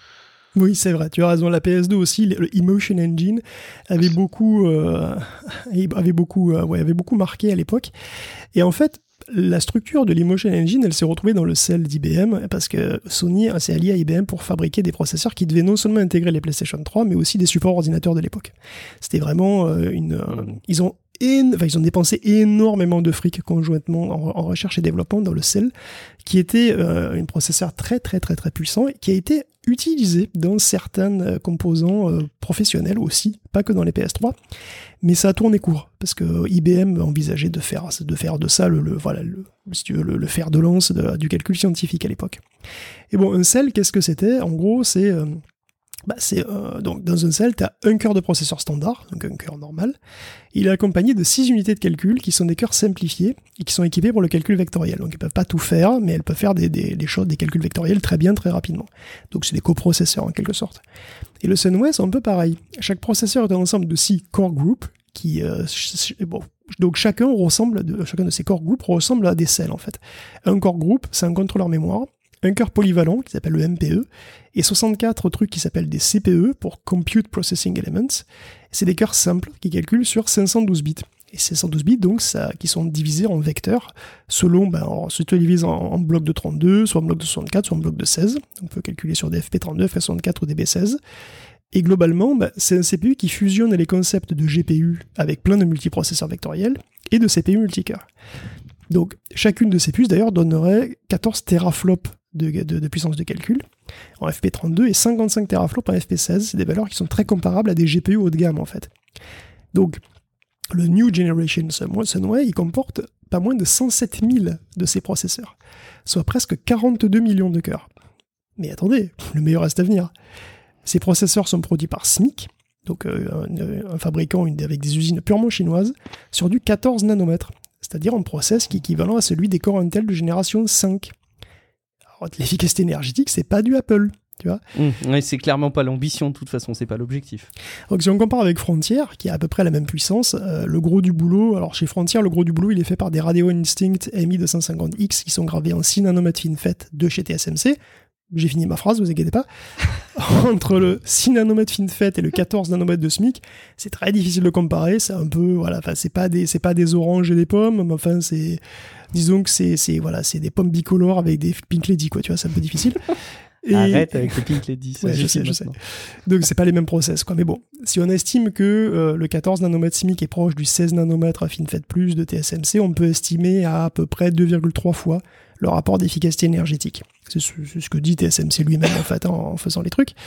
Speaker 2: Oui, c'est vrai, tu as raison. La P S deux aussi, le Emotion Engine avait beaucoup, euh, avait beaucoup, euh, ouais, avait beaucoup marqué à l'époque. Et en fait, la structure de l'Emotion Engine, elle s'est retrouvée dans le sel d'I B M parce que Sony s'est allié à I B M pour fabriquer des processeurs qui devaient non seulement intégrer les PlayStation trois, mais aussi des supports ordinateurs de l'époque. C'était vraiment euh, une... Euh, ils ont En... Enfin, ils ont dépensé énormément de fric conjointement en, en recherche et développement dans le sel, qui était euh, un processeur très très très très puissant et qui a été utilisé dans certains euh, composants euh, professionnels aussi, pas que dans les P S trois, mais ça a tourné court parce que I B M envisageait de faire de faire de ça le, le voilà le, si tu veux, le, le fer de lance de, du calcul scientifique à l'époque. Et bon, un sel, qu'est-ce que c'était? En gros, c'est euh, Bah c'est, euh, donc dans un sel, tu as un cœur de processeur standard, donc un cœur normal. Il est accompagné de six unités de calcul qui sont des cœurs simplifiés et qui sont équipés pour le calcul vectoriel. Donc ils peuvent pas tout faire, mais elles peuvent faire des, des, des choses, des calculs vectoriels très bien, très rapidement. Donc c'est des coprocesseurs en quelque sorte. Et le Sunway, c'est un peu pareil. Chaque processeur est un ensemble de six core groups qui, euh, ch- bon, donc chacun ressemble, de, chacun de ces core groups ressemble à des cells en fait. Un core group, c'est un contrôleur mémoire. Un cœur polyvalent qui s'appelle le M P E, et soixante-quatre trucs qui s'appellent des C P E pour Compute Processing Elements. C'est des cœurs simples qui calculent sur cinq cent douze bits. Et cinq cent douze bits, donc, ça, qui sont divisés en vecteurs, selon, ben, soit tu divises en, en blocs de trente-deux, soit en blocs de soixante-quatre, soit en blocs de seize. On peut calculer sur des F P trente-deux, F P soixante-quatre ou des B seize. Et globalement, ben, c'est un C P U qui fusionne les concepts de G P U avec plein de multiprocesseurs vectoriels et de C P U multicœurs. Donc, chacune de ces puces, d'ailleurs, donnerait quatorze teraflops De, de, de puissance de calcul en F P trente-deux et cinquante-cinq teraflops en F P seize. C'est des valeurs qui sont très comparables à des G P U haut de gamme en fait. Donc le New Generation Sunway, il comporte pas moins de cent sept mille de ces processeurs, soit presque quarante-deux millions de cœurs. Mais attendez, le meilleur reste à venir. Ces processeurs sont produits par S M I C, donc euh, un, un fabricant une, avec des usines purement chinoises, sur du quatorze nanomètres, c'est-à-dire un process qui est équivalent à celui des Core Intel de génération cinq. L'efficacité énergétique, c'est pas du Apple, tu vois.
Speaker 1: Mmh, ouais, c'est clairement pas l'ambition, de toute façon, c'est pas l'objectif.
Speaker 2: Donc si on compare avec Frontier, qui a à peu près la même puissance, euh, le gros du boulot, alors chez Frontier, le gros du boulot, il est fait par des Radeon Instinct M I deux cent cinquante X qui sont gravés en six nanomètres FinFET de chez T S M C. J'ai fini ma phrase, vous inquiétez pas. Entre le six nanomètres FinFET et le quatorze nanomètres de S M I C, c'est très difficile de comparer, c'est un peu, voilà, enfin, c'est pas des, c'est pas des oranges et des pommes, mais enfin, c'est, disons que c'est, c'est, voilà, c'est des pommes bicolores avec des Pink Lady, quoi, tu vois, c'est un peu difficile.
Speaker 1: Et... Arrête avec les Pink Lady.
Speaker 2: Ouais, je sais, je sais. Donc, c'est pas les mêmes process, quoi. Mais bon, si on estime que euh, le quatorze nanomètres S M I C est proche du seize nanomètres FinFET plus de T S M C, on peut estimer à à peu près deux virgule trois fois le rapport d'efficacité énergétique. C'est ce, c'est ce que dit T S M C lui-même, en fait, en, en faisant les trucs.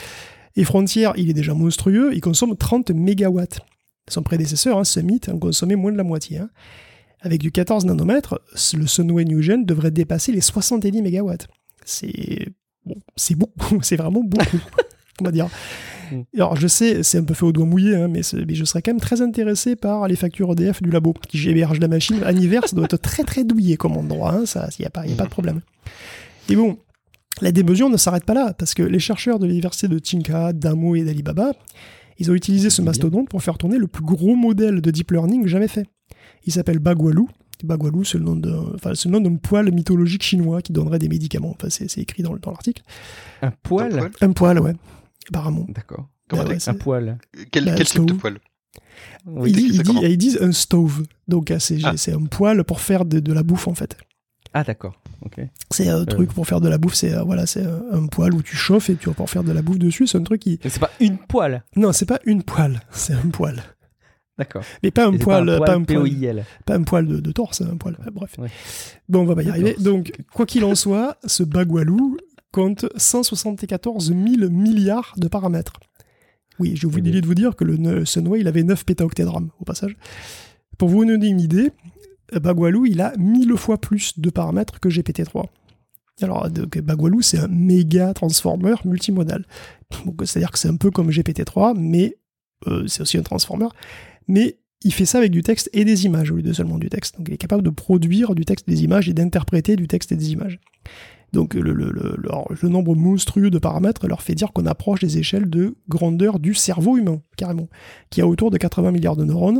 Speaker 2: Et Frontier, il est déjà monstrueux, il consomme trente mégawatts. Son prédécesseur, hein, Summit, en consommait moins de la moitié. Hein. Avec du quatorze nanomètres, le Sunway New Gen devrait dépasser les soixante-dix mégawatts. C'est, bon, c'est beaucoup, c'est vraiment beaucoup, on va dire. Alors je sais, c'est un peu fait au doigt mouillé, hein, mais, mais je serais quand même très intéressé par les factures E D F du labo qui héberge la machine. À l'hiver, ça doit être très très douillé comme endroit, hein, ça, il n'y a, pas, y a pas de problème. Et bon, la démesure ne s'arrête pas là, parce que les chercheurs de l'université de Tsinghua, d'Amo et d'Alibaba, ils ont utilisé ce mastodonte pour faire tourner le plus gros modèle de deep learning jamais fait. Il s'appelle Bagualu. Bagualu, c'est le nom d'un, enfin, c'est le nom d'un poil mythologique chinois qui donnerait des médicaments. Enfin, c'est, c'est écrit dans, dans l'article.
Speaker 1: Un poil,
Speaker 3: un poil
Speaker 2: Un poil, ouais. Apparemment.
Speaker 1: D'accord.
Speaker 2: Bah,
Speaker 3: ouais,
Speaker 1: Un poil.
Speaker 3: Quel,
Speaker 2: bah,
Speaker 3: quel type de
Speaker 2: stove.
Speaker 3: poil?
Speaker 1: Oui,
Speaker 2: il, dit, il
Speaker 3: ça
Speaker 2: dit,
Speaker 3: comment
Speaker 2: ils disent un stove. Donc, c'est,
Speaker 3: Ah.
Speaker 2: c'est un poil pour faire de, de la bouffe, en fait.
Speaker 1: Ah, d'accord. Ok.
Speaker 2: C'est un truc pour faire de la bouffe. C'est, euh, voilà, c'est un, un poil où tu chauffes et tu vas pouvoir faire de la bouffe dessus. C'est un truc qui.
Speaker 1: Mais c'est pas une poêle.
Speaker 2: Non, c'est pas une poêle. C'est un poil.
Speaker 1: D'accord.
Speaker 2: Mais pas un
Speaker 1: Et c'est
Speaker 2: poil,
Speaker 1: pas un
Speaker 2: pas
Speaker 1: poil
Speaker 2: un poil,
Speaker 1: P O I L.
Speaker 2: pas un poil de, de torse, un poil. Ouais, bref.
Speaker 1: Ouais.
Speaker 2: Bon, on va pas y
Speaker 1: D'accord.
Speaker 2: arriver. Donc, quoi qu'il en soit, ce Bagualu compte cent soixante-quatorze mille milliards de paramètres. Oui, j'ai oublié
Speaker 1: Oui.
Speaker 2: de vous dire que le Sunway, il avait neuf pétaoctets de RAM, au passage. Pour vous donner une idée, Bagualu, il a mille fois plus de paramètres que G P T trois. Alors, donc, Bagualu, c'est un méga transformer multimodal. Donc, c'est-à-dire que c'est un peu comme G P T trois, mais euh, c'est aussi un transformer. Mais il fait ça avec du texte et des images, au lieu de seulement du texte. Donc, il est capable de produire du texte et des images et d'interpréter du texte et des images. Donc, le, le, le, le, le nombre monstrueux de paramètres leur fait dire qu'on approche des échelles de grandeur du cerveau humain, carrément, qui a autour de quatre-vingts milliards de neurones.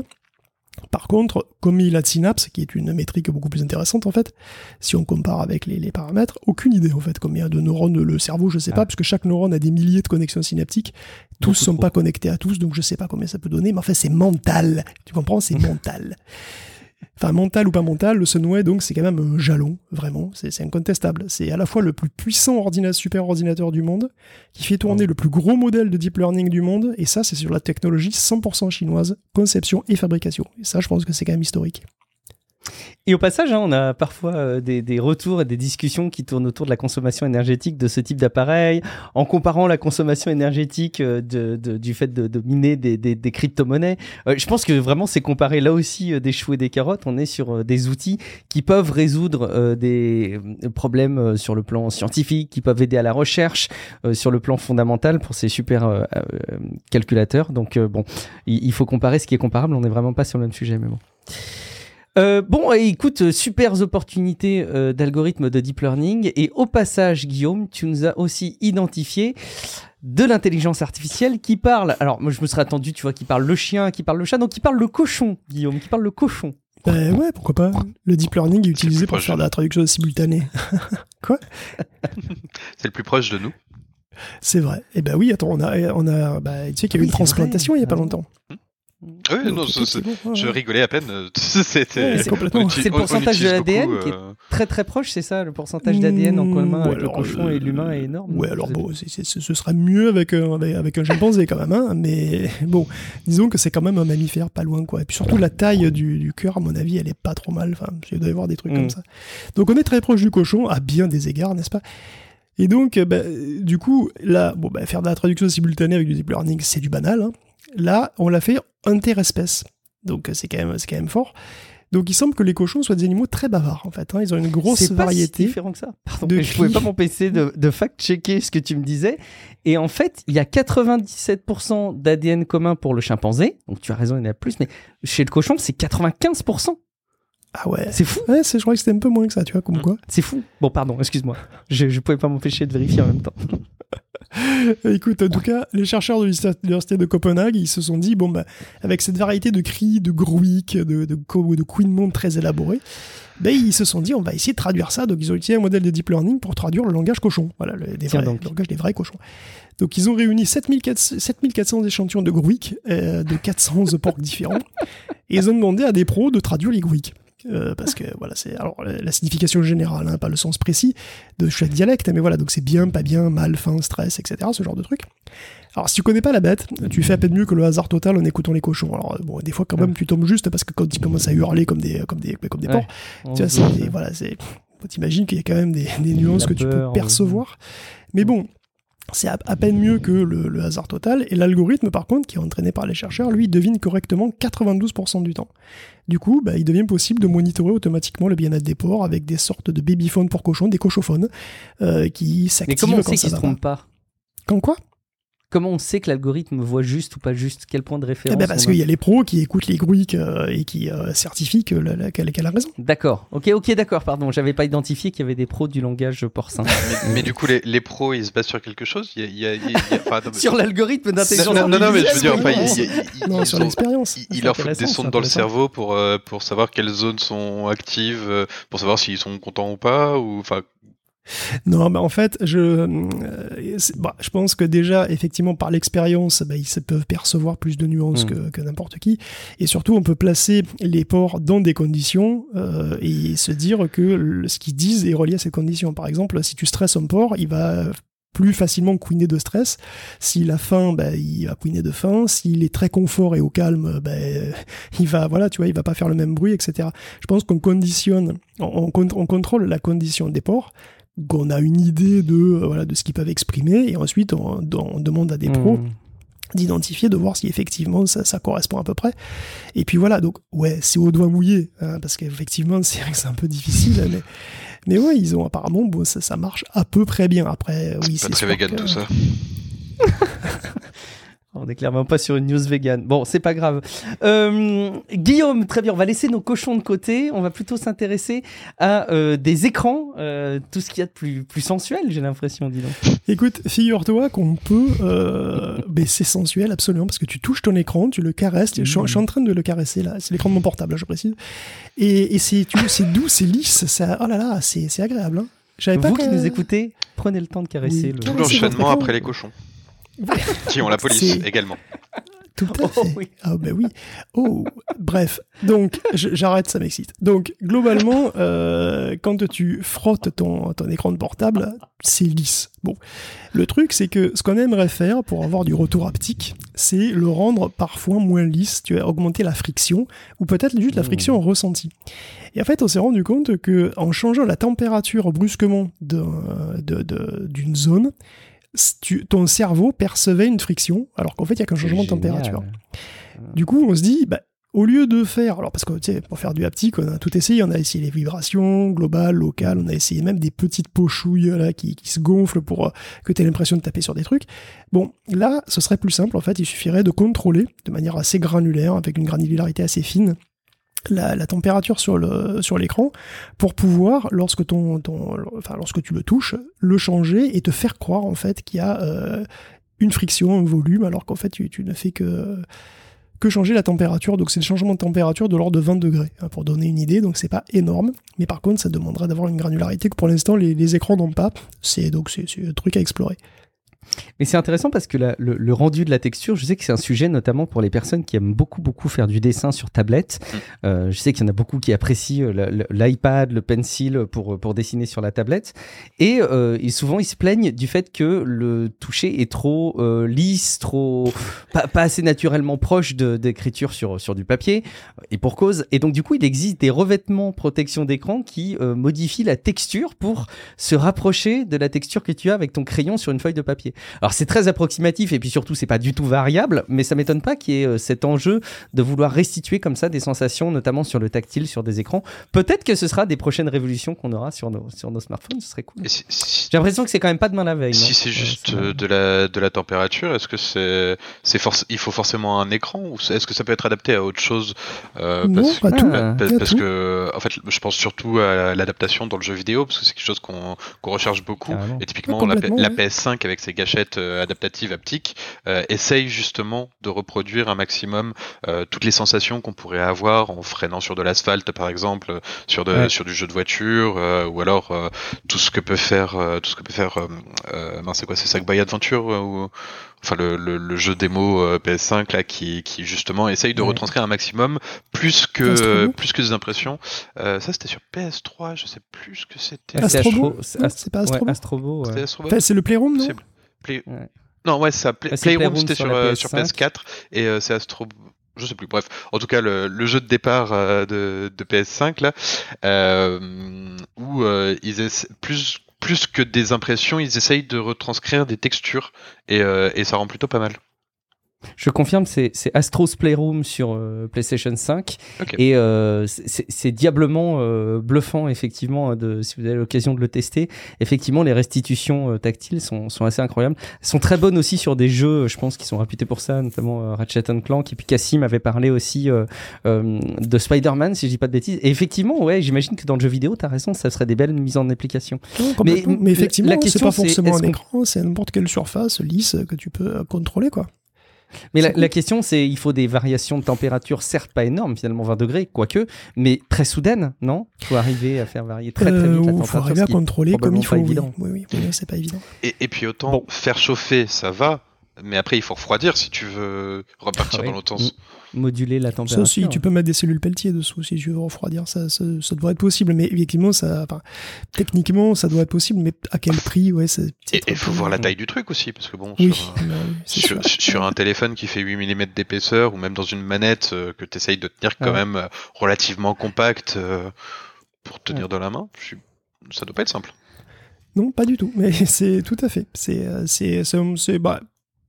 Speaker 2: Par contre, comme il a de synapses, qui est une métrique beaucoup plus intéressante en fait, si on compare avec les, les paramètres, aucune idée en fait combien de neurones le cerveau, je sais ah. pas, puisque chaque neurone a des milliers de connexions synaptiques, tous beaucoup sont trop. Pas connectés à tous, donc je sais pas combien ça peut donner, mais en fait c'est mental, tu comprends, c'est mental. Enfin, mental ou pas mental, le Sunway, donc, c'est quand même un jalon, vraiment, c'est, c'est incontestable. C'est à la fois le plus puissant ordina- super ordinateur du monde, qui fait tourner oh. le plus gros modèle de deep learning du monde, et ça, c'est sur la technologie cent pour cent chinoise, conception et fabrication. Et ça, je pense que c'est quand même historique.
Speaker 1: Et au passage, hein, on a parfois euh, des, des retours et des discussions qui tournent autour de la consommation énergétique de ce type d'appareil, en comparant la consommation énergétique euh, de, de, du fait de, de miner des, des, des crypto-monnaies. Euh, je pense que vraiment, c'est comparer là aussi euh, des choux et des carottes. On est sur euh, des outils qui peuvent résoudre euh, des problèmes euh, sur le plan scientifique, qui peuvent aider à la recherche euh, sur le plan fondamental pour ces super euh, euh, calculateurs. Donc euh, bon, il, il faut comparer ce qui est comparable. On n'est vraiment pas sur le même sujet, mais bon. Euh, bon, écoute, super opportunité euh, d'algorithme de deep learning. Et au passage, Guillaume, tu nous as aussi identifié de l'intelligence artificielle qui parle. Alors, moi, je me serais attendu, tu vois, qui parle le chien, qui parle le chat, donc qui parle le cochon, Guillaume, qui parle le cochon.
Speaker 2: Ben ouais, pourquoi pas. Le deep learning est utilisé pour faire de la traduction simultanée. Quoi ?
Speaker 3: C'est le plus proche de nous.
Speaker 2: C'est vrai. Et ben oui, attends, on a, on a, bah, tu sais qu'il y a eu
Speaker 1: oui,
Speaker 2: une transplantation
Speaker 1: vrai.
Speaker 2: il y a pas longtemps.
Speaker 3: Ah oui, non, c'est, c'est, bon, ouais, je ouais. rigolais à peine. C'était,
Speaker 2: ouais, c'est complètement.
Speaker 1: C'est le pourcentage de l'A D N beaucoup, qui est
Speaker 3: euh...
Speaker 1: très très proche, c'est ça, le pourcentage d'A D N en commun avec
Speaker 2: alors,
Speaker 1: le cochon euh, et l'humain est énorme.
Speaker 2: Ouais, alors bon, c'est, c'est, ce serait mieux avec un, avec un chimpanzé quand même, hein, mais bon, disons que c'est quand même un mammifère pas loin, quoi. Et puis surtout la taille du, du cœur, à mon avis, elle est pas trop mal. Enfin, il doit y avoir des trucs mm. comme ça. Donc on est très proche du cochon, à bien des égards, n'est-ce pas ? Et donc, bah, du coup, là, bon, bah, faire de la traduction simultanée avec du deep learning, c'est du banal. Hein. Là, on l'a fait interespèce. Donc, c'est quand même, c'est quand même fort. Donc, il semble que les cochons soient des animaux très bavards, en fait. Hein. Ils ont une grosse
Speaker 1: c'est
Speaker 2: variété.
Speaker 1: C'est pas si différent que ça. Pardon, je pouvais pas m'empêcher de, de fact-checker ce que tu me disais. Et en fait, il y a quatre-vingt-dix-sept pour cent d'A D N commun pour le chimpanzé. Donc, tu as raison, il y en a plus. Mais chez le cochon, c'est quatre-vingt-quinze pour cent.
Speaker 2: Ah ouais.
Speaker 1: C'est fou.
Speaker 2: Ouais, c'est, je crois que c'était un peu moins que ça, tu vois, comme quoi.
Speaker 1: C'est fou. Bon, pardon, excuse-moi. Je, je pouvais pas m'empêcher de vérifier en même temps.
Speaker 2: Écoute, en tout cas, les chercheurs de l'université de Copenhague, ils se sont dit, bon, bah, avec cette variété de cris, de gruiques, de, de, de couinements très élaborés, ben, ils se sont dit, on va essayer de traduire ça. Donc, ils ont utilisé un modèle de deep learning pour traduire le langage cochon. Voilà, le, des vrais, le langage des vrais cochons. Donc, ils ont réuni sept mille quatre cents échantillons de gruiques, euh, de quatre cents porcs différents, et ils ont demandé à des pros de traduire les gruiques. Euh, parce que voilà, c'est alors la signification générale, hein, pas le sens précis de chaque dialecte, mais voilà, donc c'est bien, pas bien, mal, fin, stress, et cetera. Ce genre de truc. Alors si tu connais pas la bête, tu fais à peine mieux que le hasard total en écoutant les cochons. Alors bon, des fois quand même tu tombes juste parce que quand ils commencent à hurler comme des comme des comme des porcs, ouais, tu vois, c'est des, voilà, c'est t'imagines qu'il y a quand même des, des nuances que tu peux percevoir. Ouais. Mais bon. C'est à, à peine mieux que le, le hasard total. Et l'algorithme, par contre, qui est entraîné par les chercheurs, lui, devine correctement quatre-vingt-douze pour cent du temps. Du coup, bah, il devient possible de monitorer automatiquement le bien-être des porcs avec des sortes de babyphones pour cochons, des cochophones, euh, qui s'activent.
Speaker 1: Mais comment on
Speaker 2: quand
Speaker 1: sait
Speaker 2: ça
Speaker 1: qu'ils se
Speaker 2: va
Speaker 1: trompent
Speaker 2: pas.
Speaker 1: pas
Speaker 2: Quand quoi?
Speaker 1: Comment on sait que l'algorithme voit juste ou pas juste? Quel point de référence?
Speaker 2: Eh ben parce qu'il y a les pros qui écoutent les gruiques euh, et qui euh, certifient que la, la, qu'elle, qu'elle a raison.
Speaker 1: D'accord. Ok, ok, d'accord. Pardon, j'avais pas identifié qu'il y avait des pros du langage porcin.
Speaker 3: mais, mais du coup, les, les pros, ils se basent sur quelque chose. Il y a, il y a, il y a, enfin, non, mais...
Speaker 1: Sur l'algorithme d'intelligence
Speaker 3: non, non, non, mais je veux dire,
Speaker 2: oui,
Speaker 3: enfin,
Speaker 2: non,
Speaker 3: il, il, il,
Speaker 2: non,
Speaker 3: ils
Speaker 2: sur
Speaker 3: ont,
Speaker 2: l'expérience.
Speaker 3: il, il leur faut des sondes dans le cerveau pour euh, pour savoir quelles zones sont actives, euh, pour savoir s'ils sont contents ou pas, ou enfin.
Speaker 2: Non, mais en fait, je, euh, bah, je pense que déjà, effectivement, par l'expérience, bah, ils peuvent percevoir plus de nuances mmh. que, que n'importe qui. Et surtout, on peut placer les porcs dans des conditions euh, et se dire que le, ce qu'ils disent est relié à ces conditions. Par exemple, si tu stresses un porc, il va plus facilement couiner de stress. S'il a faim, bah, il va couiner de faim. S'il est très confort et au calme, bah, il va, voilà, tu vois, il va pas faire le même bruit, et cetera. Je pense qu'on conditionne, on, on, on contrôle la condition des porcs, qu'on a une idée de, euh, voilà, de ce qu'ils peuvent exprimer, et ensuite on, on demande à des pros mmh. d'identifier, de voir si effectivement ça, ça correspond à peu près. Et puis voilà, donc ouais, c'est au doigt mouillé, hein, parce qu'effectivement c'est, c'est un peu difficile, mais, mais ouais, ils ont apparemment, bon, ça, ça marche à peu près bien. Après, oui,
Speaker 3: c'est
Speaker 2: c'est
Speaker 3: pas très vegan
Speaker 2: que...
Speaker 3: tout ça.
Speaker 1: On n'est clairement pas sur une news vegan. Bon, c'est pas grave. Euh, Guillaume, très bien, on va laisser nos cochons de côté. On va plutôt s'intéresser à euh, des écrans, euh, tout ce qu'il y a de plus, plus sensuel, j'ai l'impression, dis donc.
Speaker 2: Écoute, figure-toi qu'on peut... Euh, ben c'est sensuel, absolument, parce que tu touches ton écran, tu le caresses. Mmh. Je, je suis en train de le caresser, là. C'est l'écran de mon portable, là, je précise. Et, et c'est, tu, c'est doux, c'est lisse. Ça, oh là là, c'est, c'est agréable. Hein.
Speaker 1: J'avais pas Vous qui nous écoutez, prenez le temps de caresser.
Speaker 2: Oui,
Speaker 1: le...
Speaker 3: Tout l'enchaînement après les cochons. Qui ont la police c'est... également.
Speaker 2: Tout à fait. Oh, oui. Ah ben oui. Oh, bref. Donc, je, j'arrête, ça m'excite. Donc, globalement, euh, quand tu frottes ton, ton écran de portable, c'est lisse. Bon. Le truc, c'est que ce qu'on aimerait faire pour avoir du retour haptique, c'est le rendre parfois moins lisse. Tu as augmenté la friction, ou peut-être juste la friction en ressenti. Et en fait, on s'est rendu compte que en changeant la température brusquement de, de, de, d'une zone, Tu, ton cerveau percevait une friction, alors qu'en fait, il n'y a qu'un changement de température. Du coup, on se dit, bah, au lieu de faire, alors parce que tu sais, pour faire du haptique, on a tout essayé, on a essayé les vibrations globales, locales, on a essayé même des petites pochouilles là, qui, qui se gonflent pour euh, que tu aies l'impression de taper sur des trucs. Bon, là, ce serait plus simple, en fait, il suffirait de contrôler de manière assez granulaire, avec une granularité assez fine, La, la température sur, le, sur l'écran pour pouvoir, lorsque, ton, ton, enfin, lorsque tu le touches, le changer et te faire croire en fait qu'il y a euh, une friction, un volume, alors qu'en fait tu, tu ne fais que, que changer la température. Donc c'est le changement de température de l'ordre de vingt degrés, hein, pour donner une idée. Donc c'est pas énorme, mais par contre ça demandera d'avoir une granularité que pour l'instant les, les écrans n'ont pas. C'est, donc c'est, c'est un truc à explorer.
Speaker 1: Mais c'est intéressant parce que la, le, le rendu de la texture, je sais que c'est un sujet notamment pour les personnes qui aiment beaucoup beaucoup faire du dessin sur tablette. Mmh. Euh, je sais qu'il y en a beaucoup qui apprécient le, le, l'iPad, le pencil pour, pour dessiner sur la tablette. Et, euh, et souvent, ils se plaignent du fait que le toucher est trop euh, lisse, trop pas, pas assez naturellement proche de, d'écriture sur, sur du papier. Et pour cause. Et donc, du coup, il existe des revêtements protection d'écran qui euh, modifient la texture pour se rapprocher de la texture que tu as avec ton crayon sur une feuille de papier. Alors c'est très approximatif et puis surtout c'est pas du tout variable, mais ça m'étonne pas qu'il y ait euh, cet enjeu de vouloir restituer comme ça des sensations, notamment sur le tactile, sur des écrans. Peut-être que ce sera des prochaines révolutions qu'on aura sur nos, sur nos smartphones, ce serait cool. Si, si, J'ai l'impression que c'est quand même pas demain la veille.
Speaker 3: Si
Speaker 1: non
Speaker 3: c'est juste euh, c'est de la de la température, est-ce que c'est c'est forc- il faut forcément un écran ou est-ce que ça peut être adapté à autre chose euh,
Speaker 2: Non,
Speaker 3: parce,
Speaker 2: pas tout.
Speaker 3: ah, parce,
Speaker 2: pas
Speaker 3: parce
Speaker 2: tout.
Speaker 3: que en fait je pense surtout à l'adaptation dans le jeu vidéo parce que c'est quelque chose qu'on qu'on recherche beaucoup. Carrément. Et typiquement la, la P S cinq avec ses gâchettes euh, adaptatives haptiques euh, essaye justement de reproduire un maximum euh, toutes les sensations qu'on pourrait avoir en freinant sur de l'asphalte par exemple, sur de ouais. sur du jeu de voiture euh, ou alors euh, tout ce que peut faire euh, tout ce que peut faire euh, euh, mince c'est quoi c'est Sackboy Adventure euh, ou enfin le, le, le jeu démo euh, P S cinq là qui qui justement essaye de ouais. retranscrire un maximum plus que euh, plus que des impressions. Euh, ça c'était sur P S trois, je sais plus ce que c'était.
Speaker 2: Astrobo, c'est, Astro... c'est pas Astrobo.
Speaker 1: Ouais, Astrobo. Ouais.
Speaker 3: C'était Astrobo.
Speaker 2: Enfin, c'est le Playroom, non?
Speaker 3: Play... ouais. Non, ouais, c'est ça. Play...
Speaker 1: Ah, c'est
Speaker 3: Playroom,
Speaker 1: Playroom
Speaker 3: c'était sur,
Speaker 1: sur,
Speaker 3: sur P S quatre et euh, c'est Astrobo. Je sais plus. Bref, en tout cas, le, le jeu de départ euh, de, de P S cinq là, euh, où euh, ils essaient plus plus que des impressions, ils essayent de retranscrire des textures et, euh, et ça rend plutôt pas mal.
Speaker 1: Je confirme, c'est, c'est Astro's Playroom sur euh, PlayStation cinq. Okay. Et euh, c'est, c'est diablement euh, bluffant, effectivement, de, si vous avez l'occasion de le tester. Effectivement, les restitutions euh, tactiles sont, sont assez incroyables. Elles sont très bonnes aussi sur des jeux, je pense, qui sont réputés pour ça, notamment euh, Ratchet and Clank. Et puis Cassim avait parlé aussi euh, euh, de Spider-Man, si je dis pas de bêtises. Et effectivement, ouais, j'imagine que dans le jeu vidéo, t'as raison, ça serait des belles mises en application.
Speaker 2: Non, mais, mais effectivement, la question, c'est pas forcément c'est, un écran, c'est n'importe quelle surface lisse que tu peux contrôler, quoi.
Speaker 1: Mais la, cool. la question, c'est il faut des variations de température, certes pas énormes, finalement vingt degrés, quoique, mais très soudaines, non ? Il faut arriver à faire varier très très vite
Speaker 2: euh,
Speaker 1: la température.
Speaker 2: Il faut arriver à contrôler comme il faut. Oui,
Speaker 1: évident.
Speaker 2: oui, oui, oui, c'est pas évident.
Speaker 3: Et, et puis autant bon. faire chauffer, ça va, mais après il faut refroidir si tu veux repartir ah ouais. dans l'autre sens.
Speaker 1: Moduler la température.
Speaker 2: Ça aussi, tu peux mettre des cellules Peltier dessous si tu veux refroidir, ça, ça, ça devrait être possible. Mais effectivement, ça, enfin, techniquement, ça doit être possible, mais à quel prix, ouais, c'est.
Speaker 3: Et il faut voir la taille du truc aussi, parce que bon,
Speaker 2: oui,
Speaker 3: sur, un,
Speaker 2: bah, oui,
Speaker 3: sur, sur un téléphone qui fait huit millimètres d'épaisseur, ou même dans une manette euh, que tu essayes de tenir quand ouais. même euh, relativement compacte euh, pour tenir ouais. dans la main, je suis... ça doit pas être simple.
Speaker 2: Non, pas du tout, mais c'est tout à fait. C'est, c'est, c'est, c'est bah.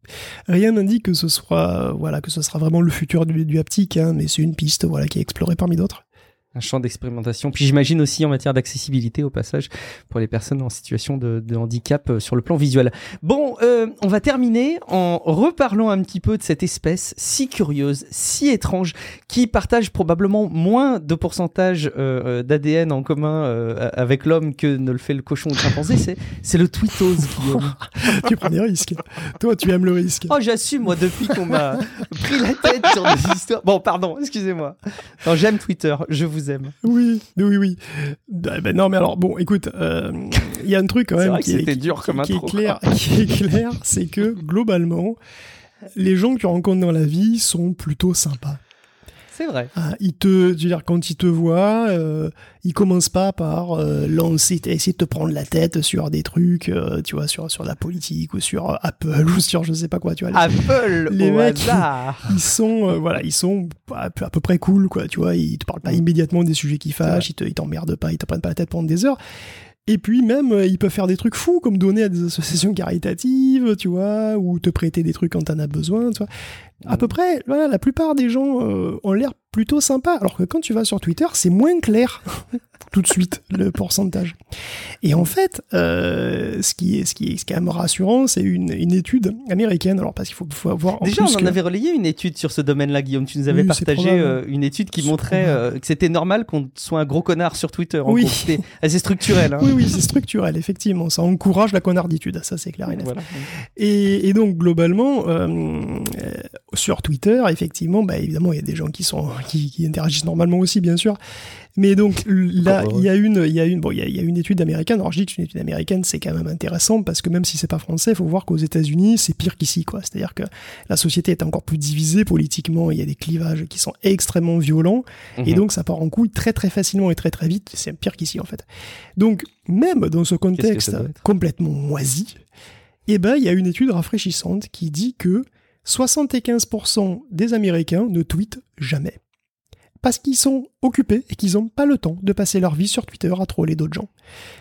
Speaker 2: Rien n'indique que ce soit, voilà, que ce sera vraiment le futur du, du haptique, hein, mais c'est une piste, voilà, qui est explorée parmi d'autres.
Speaker 1: Un champ d'expérimentation. Puis j'imagine aussi en matière d'accessibilité au passage pour les personnes en situation de, de handicap euh, sur le plan visuel. Bon, euh, on va terminer en reparlant un petit peu de cette espèce si curieuse, si étrange, qui partage probablement moins de pourcentage euh, d'A D N en commun euh, avec l'homme que ne le fait le cochon ou le chimpanzé. C'est, c'est le tweetose, Guillaume.
Speaker 2: Tu prends des risques. Toi, tu aimes le risque.
Speaker 1: Oh, j'assume, moi, depuis qu'on m'a pris la tête sur des histoires. Bon, pardon, excusez-moi. Non, j'aime Twitter, je vous aime.
Speaker 2: Oui, oui, oui. Ben, ben non, mais alors, bon, écoute, il euh, y a un truc quand même
Speaker 1: qui, est, dur
Speaker 2: qui,
Speaker 1: comme
Speaker 2: qui, est clair, qui est clair, c'est que globalement, les gens que tu rencontres dans la vie sont plutôt sympas.
Speaker 1: C'est vrai.
Speaker 2: Ah, ils te, je veux dire, quand ils te voient, euh, ils commencent pas par euh, lancer, essayer de te prendre la tête sur des trucs, euh, tu vois, sur sur la politique ou sur euh, Apple ou sur je sais pas quoi, tu vois.
Speaker 1: Les, Apple les au mecs, hasard.
Speaker 2: Ils, ils sont, euh, voilà, ils sont à peu, à peu près cool, quoi, tu vois. Ils te parlent pas immédiatement des sujets qui fâchent, ils, te, ils t'emmerdent pas, ils te prennent pas la tête pendant des heures. Et puis même, euh, ils peuvent faire des trucs fous, comme donner à des associations caritatives, tu vois, ou te prêter des trucs quand t'en as besoin, tu vois. À peu près, voilà, la plupart des gens euh, ont l'air plutôt sympas, alors que quand tu vas sur Twitter, c'est moins clair tout de suite le pourcentage. Et en fait, euh, ce qui est, ce qui est, ce qui est quand même rassurant, c'est une, une étude américaine. Alors parce qu'il faut, faut avoir en
Speaker 1: déjà,
Speaker 2: plus
Speaker 1: on en
Speaker 2: que...
Speaker 1: avait relayé une étude sur ce domaine-là, Guillaume. Tu nous avais
Speaker 2: oui,
Speaker 1: partagé euh, une étude qui c'est montrait euh, que c'était normal qu'on soit un gros connard sur Twitter. En
Speaker 2: oui,
Speaker 1: gros. C'était assez structurel. Hein.
Speaker 2: Oui, oui, c'est structurel. Effectivement, ça encourage la connarditude. Ça, c'est clair et net. Voilà. Et, et donc globalement. Euh, sur Twitter, effectivement, bah, évidemment, il y a des gens qui sont qui, qui interagissent normalement aussi, bien sûr. Mais donc là, il y a une, il y a une, bon, il y a, il y a une étude américaine. Alors je dis que c'est une étude américaine, c'est quand même intéressant parce que même si c'est pas français, il faut voir qu'aux États-Unis, c'est pire qu'ici, quoi. C'est-à-dire que la société est encore plus divisée politiquement. Il y a des clivages qui sont extrêmement violents mmh. et donc ça part en couille très très facilement et très très vite. C'est pire qu'ici en fait. Donc même dans ce contexte complètement moisi, eh ben il y a une étude rafraîchissante qui dit que soixante-quinze pour cent des Américains ne tweetent jamais. Parce qu'ils sont occupés et qu'ils n'ont pas le temps de passer leur vie sur Twitter à troller d'autres gens.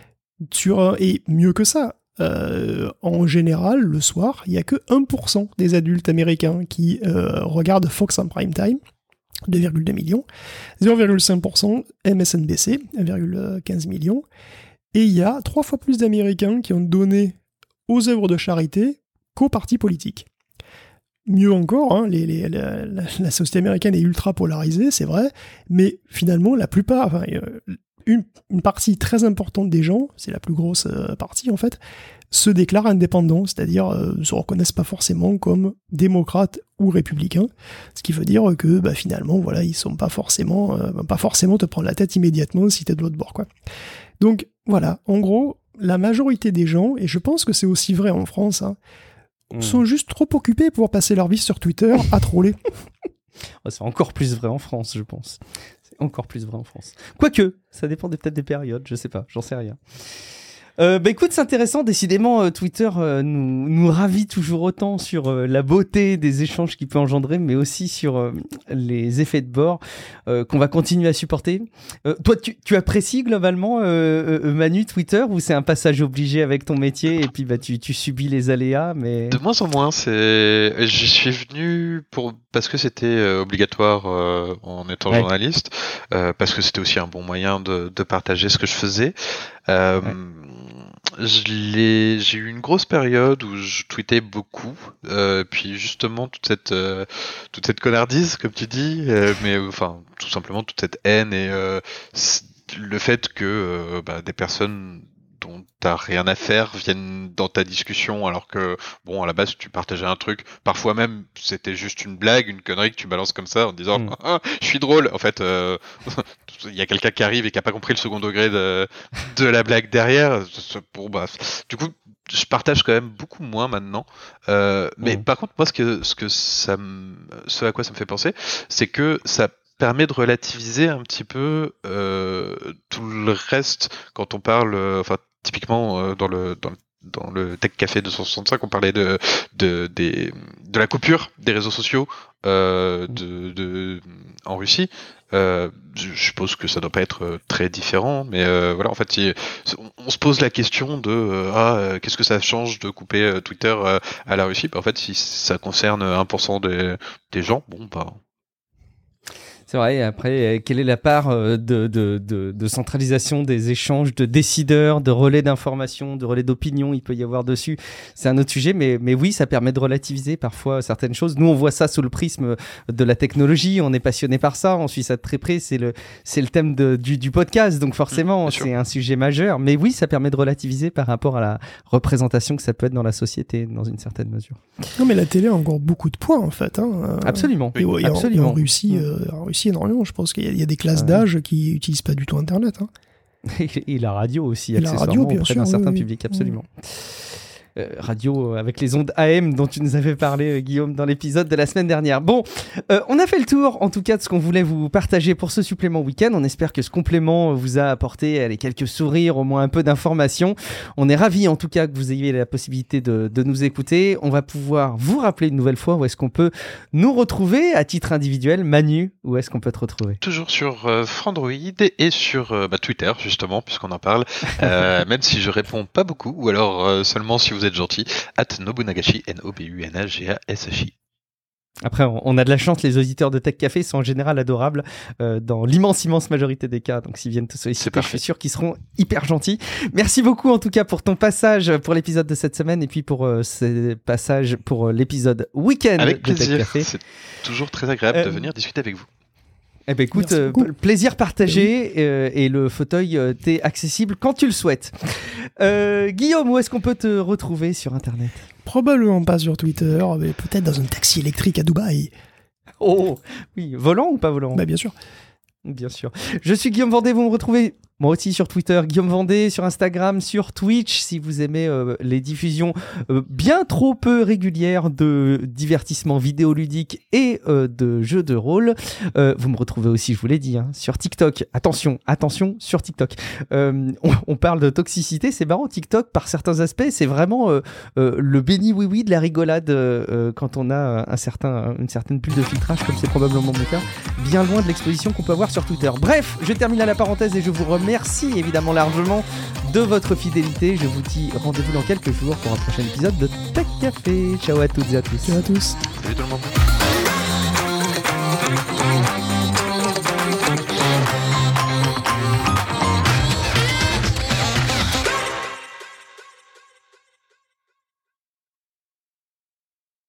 Speaker 2: Sur, et mieux que ça, euh, en général, le soir, il n'y a que un pour cent des adultes américains qui euh, regardent Fox en prime time, deux virgule deux millions, zéro virgule cinq pour cent M S N B C, un virgule quinze millions, et il y a trois fois plus d'Américains qui ont donné aux œuvres de charité qu'aux partis politiques. Mieux encore, hein, les, les, la, la, la société américaine est ultra polarisée, c'est vrai, mais finalement, la plupart, enfin, une, une partie très importante des gens, c'est la plus grosse euh, partie en fait, se déclarent indépendants, c'est-à-dire euh, ne se reconnaissent pas forcément comme démocrates ou républicains, ce qui veut dire que bah, finalement, voilà, ils sont pas forcément, euh, pas forcément te prendre la tête immédiatement si t'es de l'autre bord, quoi. Donc voilà, en gros, la majorité des gens, et je pense que c'est aussi vrai en France, hein, Mmh. sont juste trop occupés pour passer leur vie sur Twitter à troller.
Speaker 1: C'est encore plus vrai en France, je pense. C'est encore plus vrai en France. Quoique, ça dépend peut-être des périodes, je sais pas, j'en sais rien. Euh, bah écoute, c'est intéressant. Décidément, euh, Twitter euh, nous, nous ravit toujours autant sur euh, la beauté des échanges qu'il peut engendrer, mais aussi sur euh, les effets de bord euh, qu'on va continuer à supporter. Euh, toi, tu, tu apprécies globalement, euh, euh, Manu, Twitter, ou c'est un passage obligé avec ton métier et puis bah, tu, tu subis les aléas, mais...
Speaker 3: De moins en moins, c'est. J'y suis venu pour parce que c'était euh, obligatoire euh, en étant
Speaker 1: Ouais.
Speaker 3: journaliste, euh, parce que c'était aussi un bon moyen de, de partager ce que je faisais. Euh,
Speaker 1: Ouais.
Speaker 3: je l'ai- J'ai eu une grosse période où je tweetais beaucoup, euh, puis justement toute cette euh, toute cette connardise, comme tu dis, euh, mais euh, enfin tout simplement toute cette haine et euh, c- le fait que euh, bah, des personnes dont t'as rien à faire viennent dans ta discussion alors que bon à la base tu partageais un truc, parfois même c'était juste une blague, une connerie que tu balances comme ça en disant
Speaker 1: Mm.
Speaker 3: ah, je suis drôle, en fait euh, il y a quelqu'un qui arrive et qui a pas compris le second degré de, de la blague derrière. Bon, bah, du coup je partage quand même beaucoup moins maintenant, euh, mais
Speaker 1: Mm.
Speaker 3: par contre moi ce que ce que ça me, ce à quoi ça me fait penser, c'est que ça permet de relativiser un petit peu euh, tout le reste quand on parle, euh, enfin typiquement euh, dans le dans le dans le Tech Café deux cent soixante-cinq, on parlait de de des de la coupure des réseaux sociaux euh, de, de en Russie. Euh, je je suppose que ça doit pas être euh, très différent, mais euh, voilà, en fait, il- on, on se pose la question de euh, ah euh, qu'est-ce que ça change de couper euh, Twitter euh, à la Russie? Bah, en fait, si ça concerne un pour cent des des gens, bon bah
Speaker 1: C'est vrai, après, euh, quelle est la part euh, de, de, de, de centralisation des échanges de décideurs, de relais d'informations, de relais d'opinion il peut y avoir dessus? C'est un autre sujet, mais, mais oui, ça permet de relativiser parfois certaines choses. Nous, on voit ça sous le prisme de la technologie, on est passionné par ça, on suit ça de très près, c'est le, c'est le thème de, du, du podcast, donc forcément,
Speaker 3: Mmh, bien sûr.
Speaker 1: c'est un sujet majeur. Mais oui, ça permet de relativiser par rapport à la représentation que ça peut être dans la société, dans une certaine mesure.
Speaker 2: Non, mais la télé a encore beaucoup de points, en fait. Hein. Euh,
Speaker 1: Absolument,
Speaker 2: Et, ouais, et en-
Speaker 1: absolument.
Speaker 2: et en Russie,
Speaker 1: Mm.
Speaker 2: euh, en Russie énormément. Je pense qu'il y, a- il y a des classes
Speaker 1: Ouais.
Speaker 2: d'âge qui utilisent pas du tout Internet. Hein.
Speaker 1: Et, et la radio aussi,
Speaker 2: Et la
Speaker 1: accessoirement,
Speaker 2: radio, bien
Speaker 1: auprès
Speaker 2: sûr,
Speaker 1: d'un
Speaker 2: oui,
Speaker 1: certain
Speaker 2: oui.
Speaker 1: public, absolument. Euh, radio avec les ondes A M dont tu nous avais parlé, euh, Guillaume, dans l'épisode de la semaine dernière. Bon, euh, on a fait le tour, en tout cas, de ce qu'on voulait vous partager pour ce supplément week-end. On espère que ce complément vous a apporté allez, quelques sourires, au moins un peu d'informations. On est ravis, en tout cas, que vous ayez la possibilité de, de nous écouter. On va pouvoir vous rappeler une nouvelle fois où est-ce qu'on peut nous retrouver à titre individuel. Manu, où est-ce qu'on peut te retrouver?
Speaker 3: toujours sur euh, Frandroid et sur euh, bah, Twitter, justement, puisqu'on en parle, euh, même si je réponds pas beaucoup, ou alors euh, seulement si vous êtes gentil, at Nobunagashi, N O B U N A G A S H I.
Speaker 1: Après, on on a de la chance, les auditeurs de Tech Café sont en général adorables euh, dans l'immense, immense majorité des cas. Donc, s'ils viennent te
Speaker 3: C'est
Speaker 1: solliciter, je
Speaker 3: parfait.
Speaker 1: suis sûr qu'ils seront hyper gentils. Merci beaucoup, en tout cas, pour ton passage pour l'épisode de cette semaine et puis pour euh, ce passage pour euh, l'épisode week-end
Speaker 3: Avec
Speaker 1: de Tech
Speaker 3: plaisir,
Speaker 1: Café.
Speaker 3: c'est toujours très agréable de
Speaker 1: Euh,
Speaker 3: venir discuter avec vous.
Speaker 1: Eh ben écoute,
Speaker 2: Merci
Speaker 1: euh,
Speaker 2: beaucoup.
Speaker 1: plaisir partagé euh, et le fauteuil euh, t'est accessible quand tu le souhaites. Euh, Guillaume, où est-ce qu'on peut te retrouver sur Internet?
Speaker 2: Probablement pas sur Twitter, mais peut-être dans un taxi électrique à Dubaï.
Speaker 1: Oh, oui, volant ou pas volant?
Speaker 2: Bah, bien sûr.
Speaker 1: Bien sûr. Je suis Guillaume Vendée, vous me retrouvez moi aussi sur Twitter, Guillaume Vendée, sur Instagram, sur Twitch, si vous aimez euh, les diffusions euh, bien trop peu régulières de divertissements vidéoludiques et euh, de jeux de rôle. Euh, vous me retrouvez aussi, je vous l'ai dit, hein, sur TikTok. Attention, attention, sur TikTok. Euh, on, on parle de toxicité, c'est marrant, TikTok, par certains aspects, c'est vraiment euh, euh, le béni oui-oui de la rigolade euh, quand on a un certain, une certaine bulle de filtrage, comme c'est probablement mon cas, bien loin de l'exposition qu'on peut avoir sur Twitter. Bref, je termine là la parenthèse et je vous remercie évidemment largement de votre fidélité. Je vous dis rendez-vous dans quelques jours pour un prochain épisode de Tech Café. Ciao à toutes et à tous.
Speaker 2: Ciao à tous.
Speaker 3: Salut tout le monde.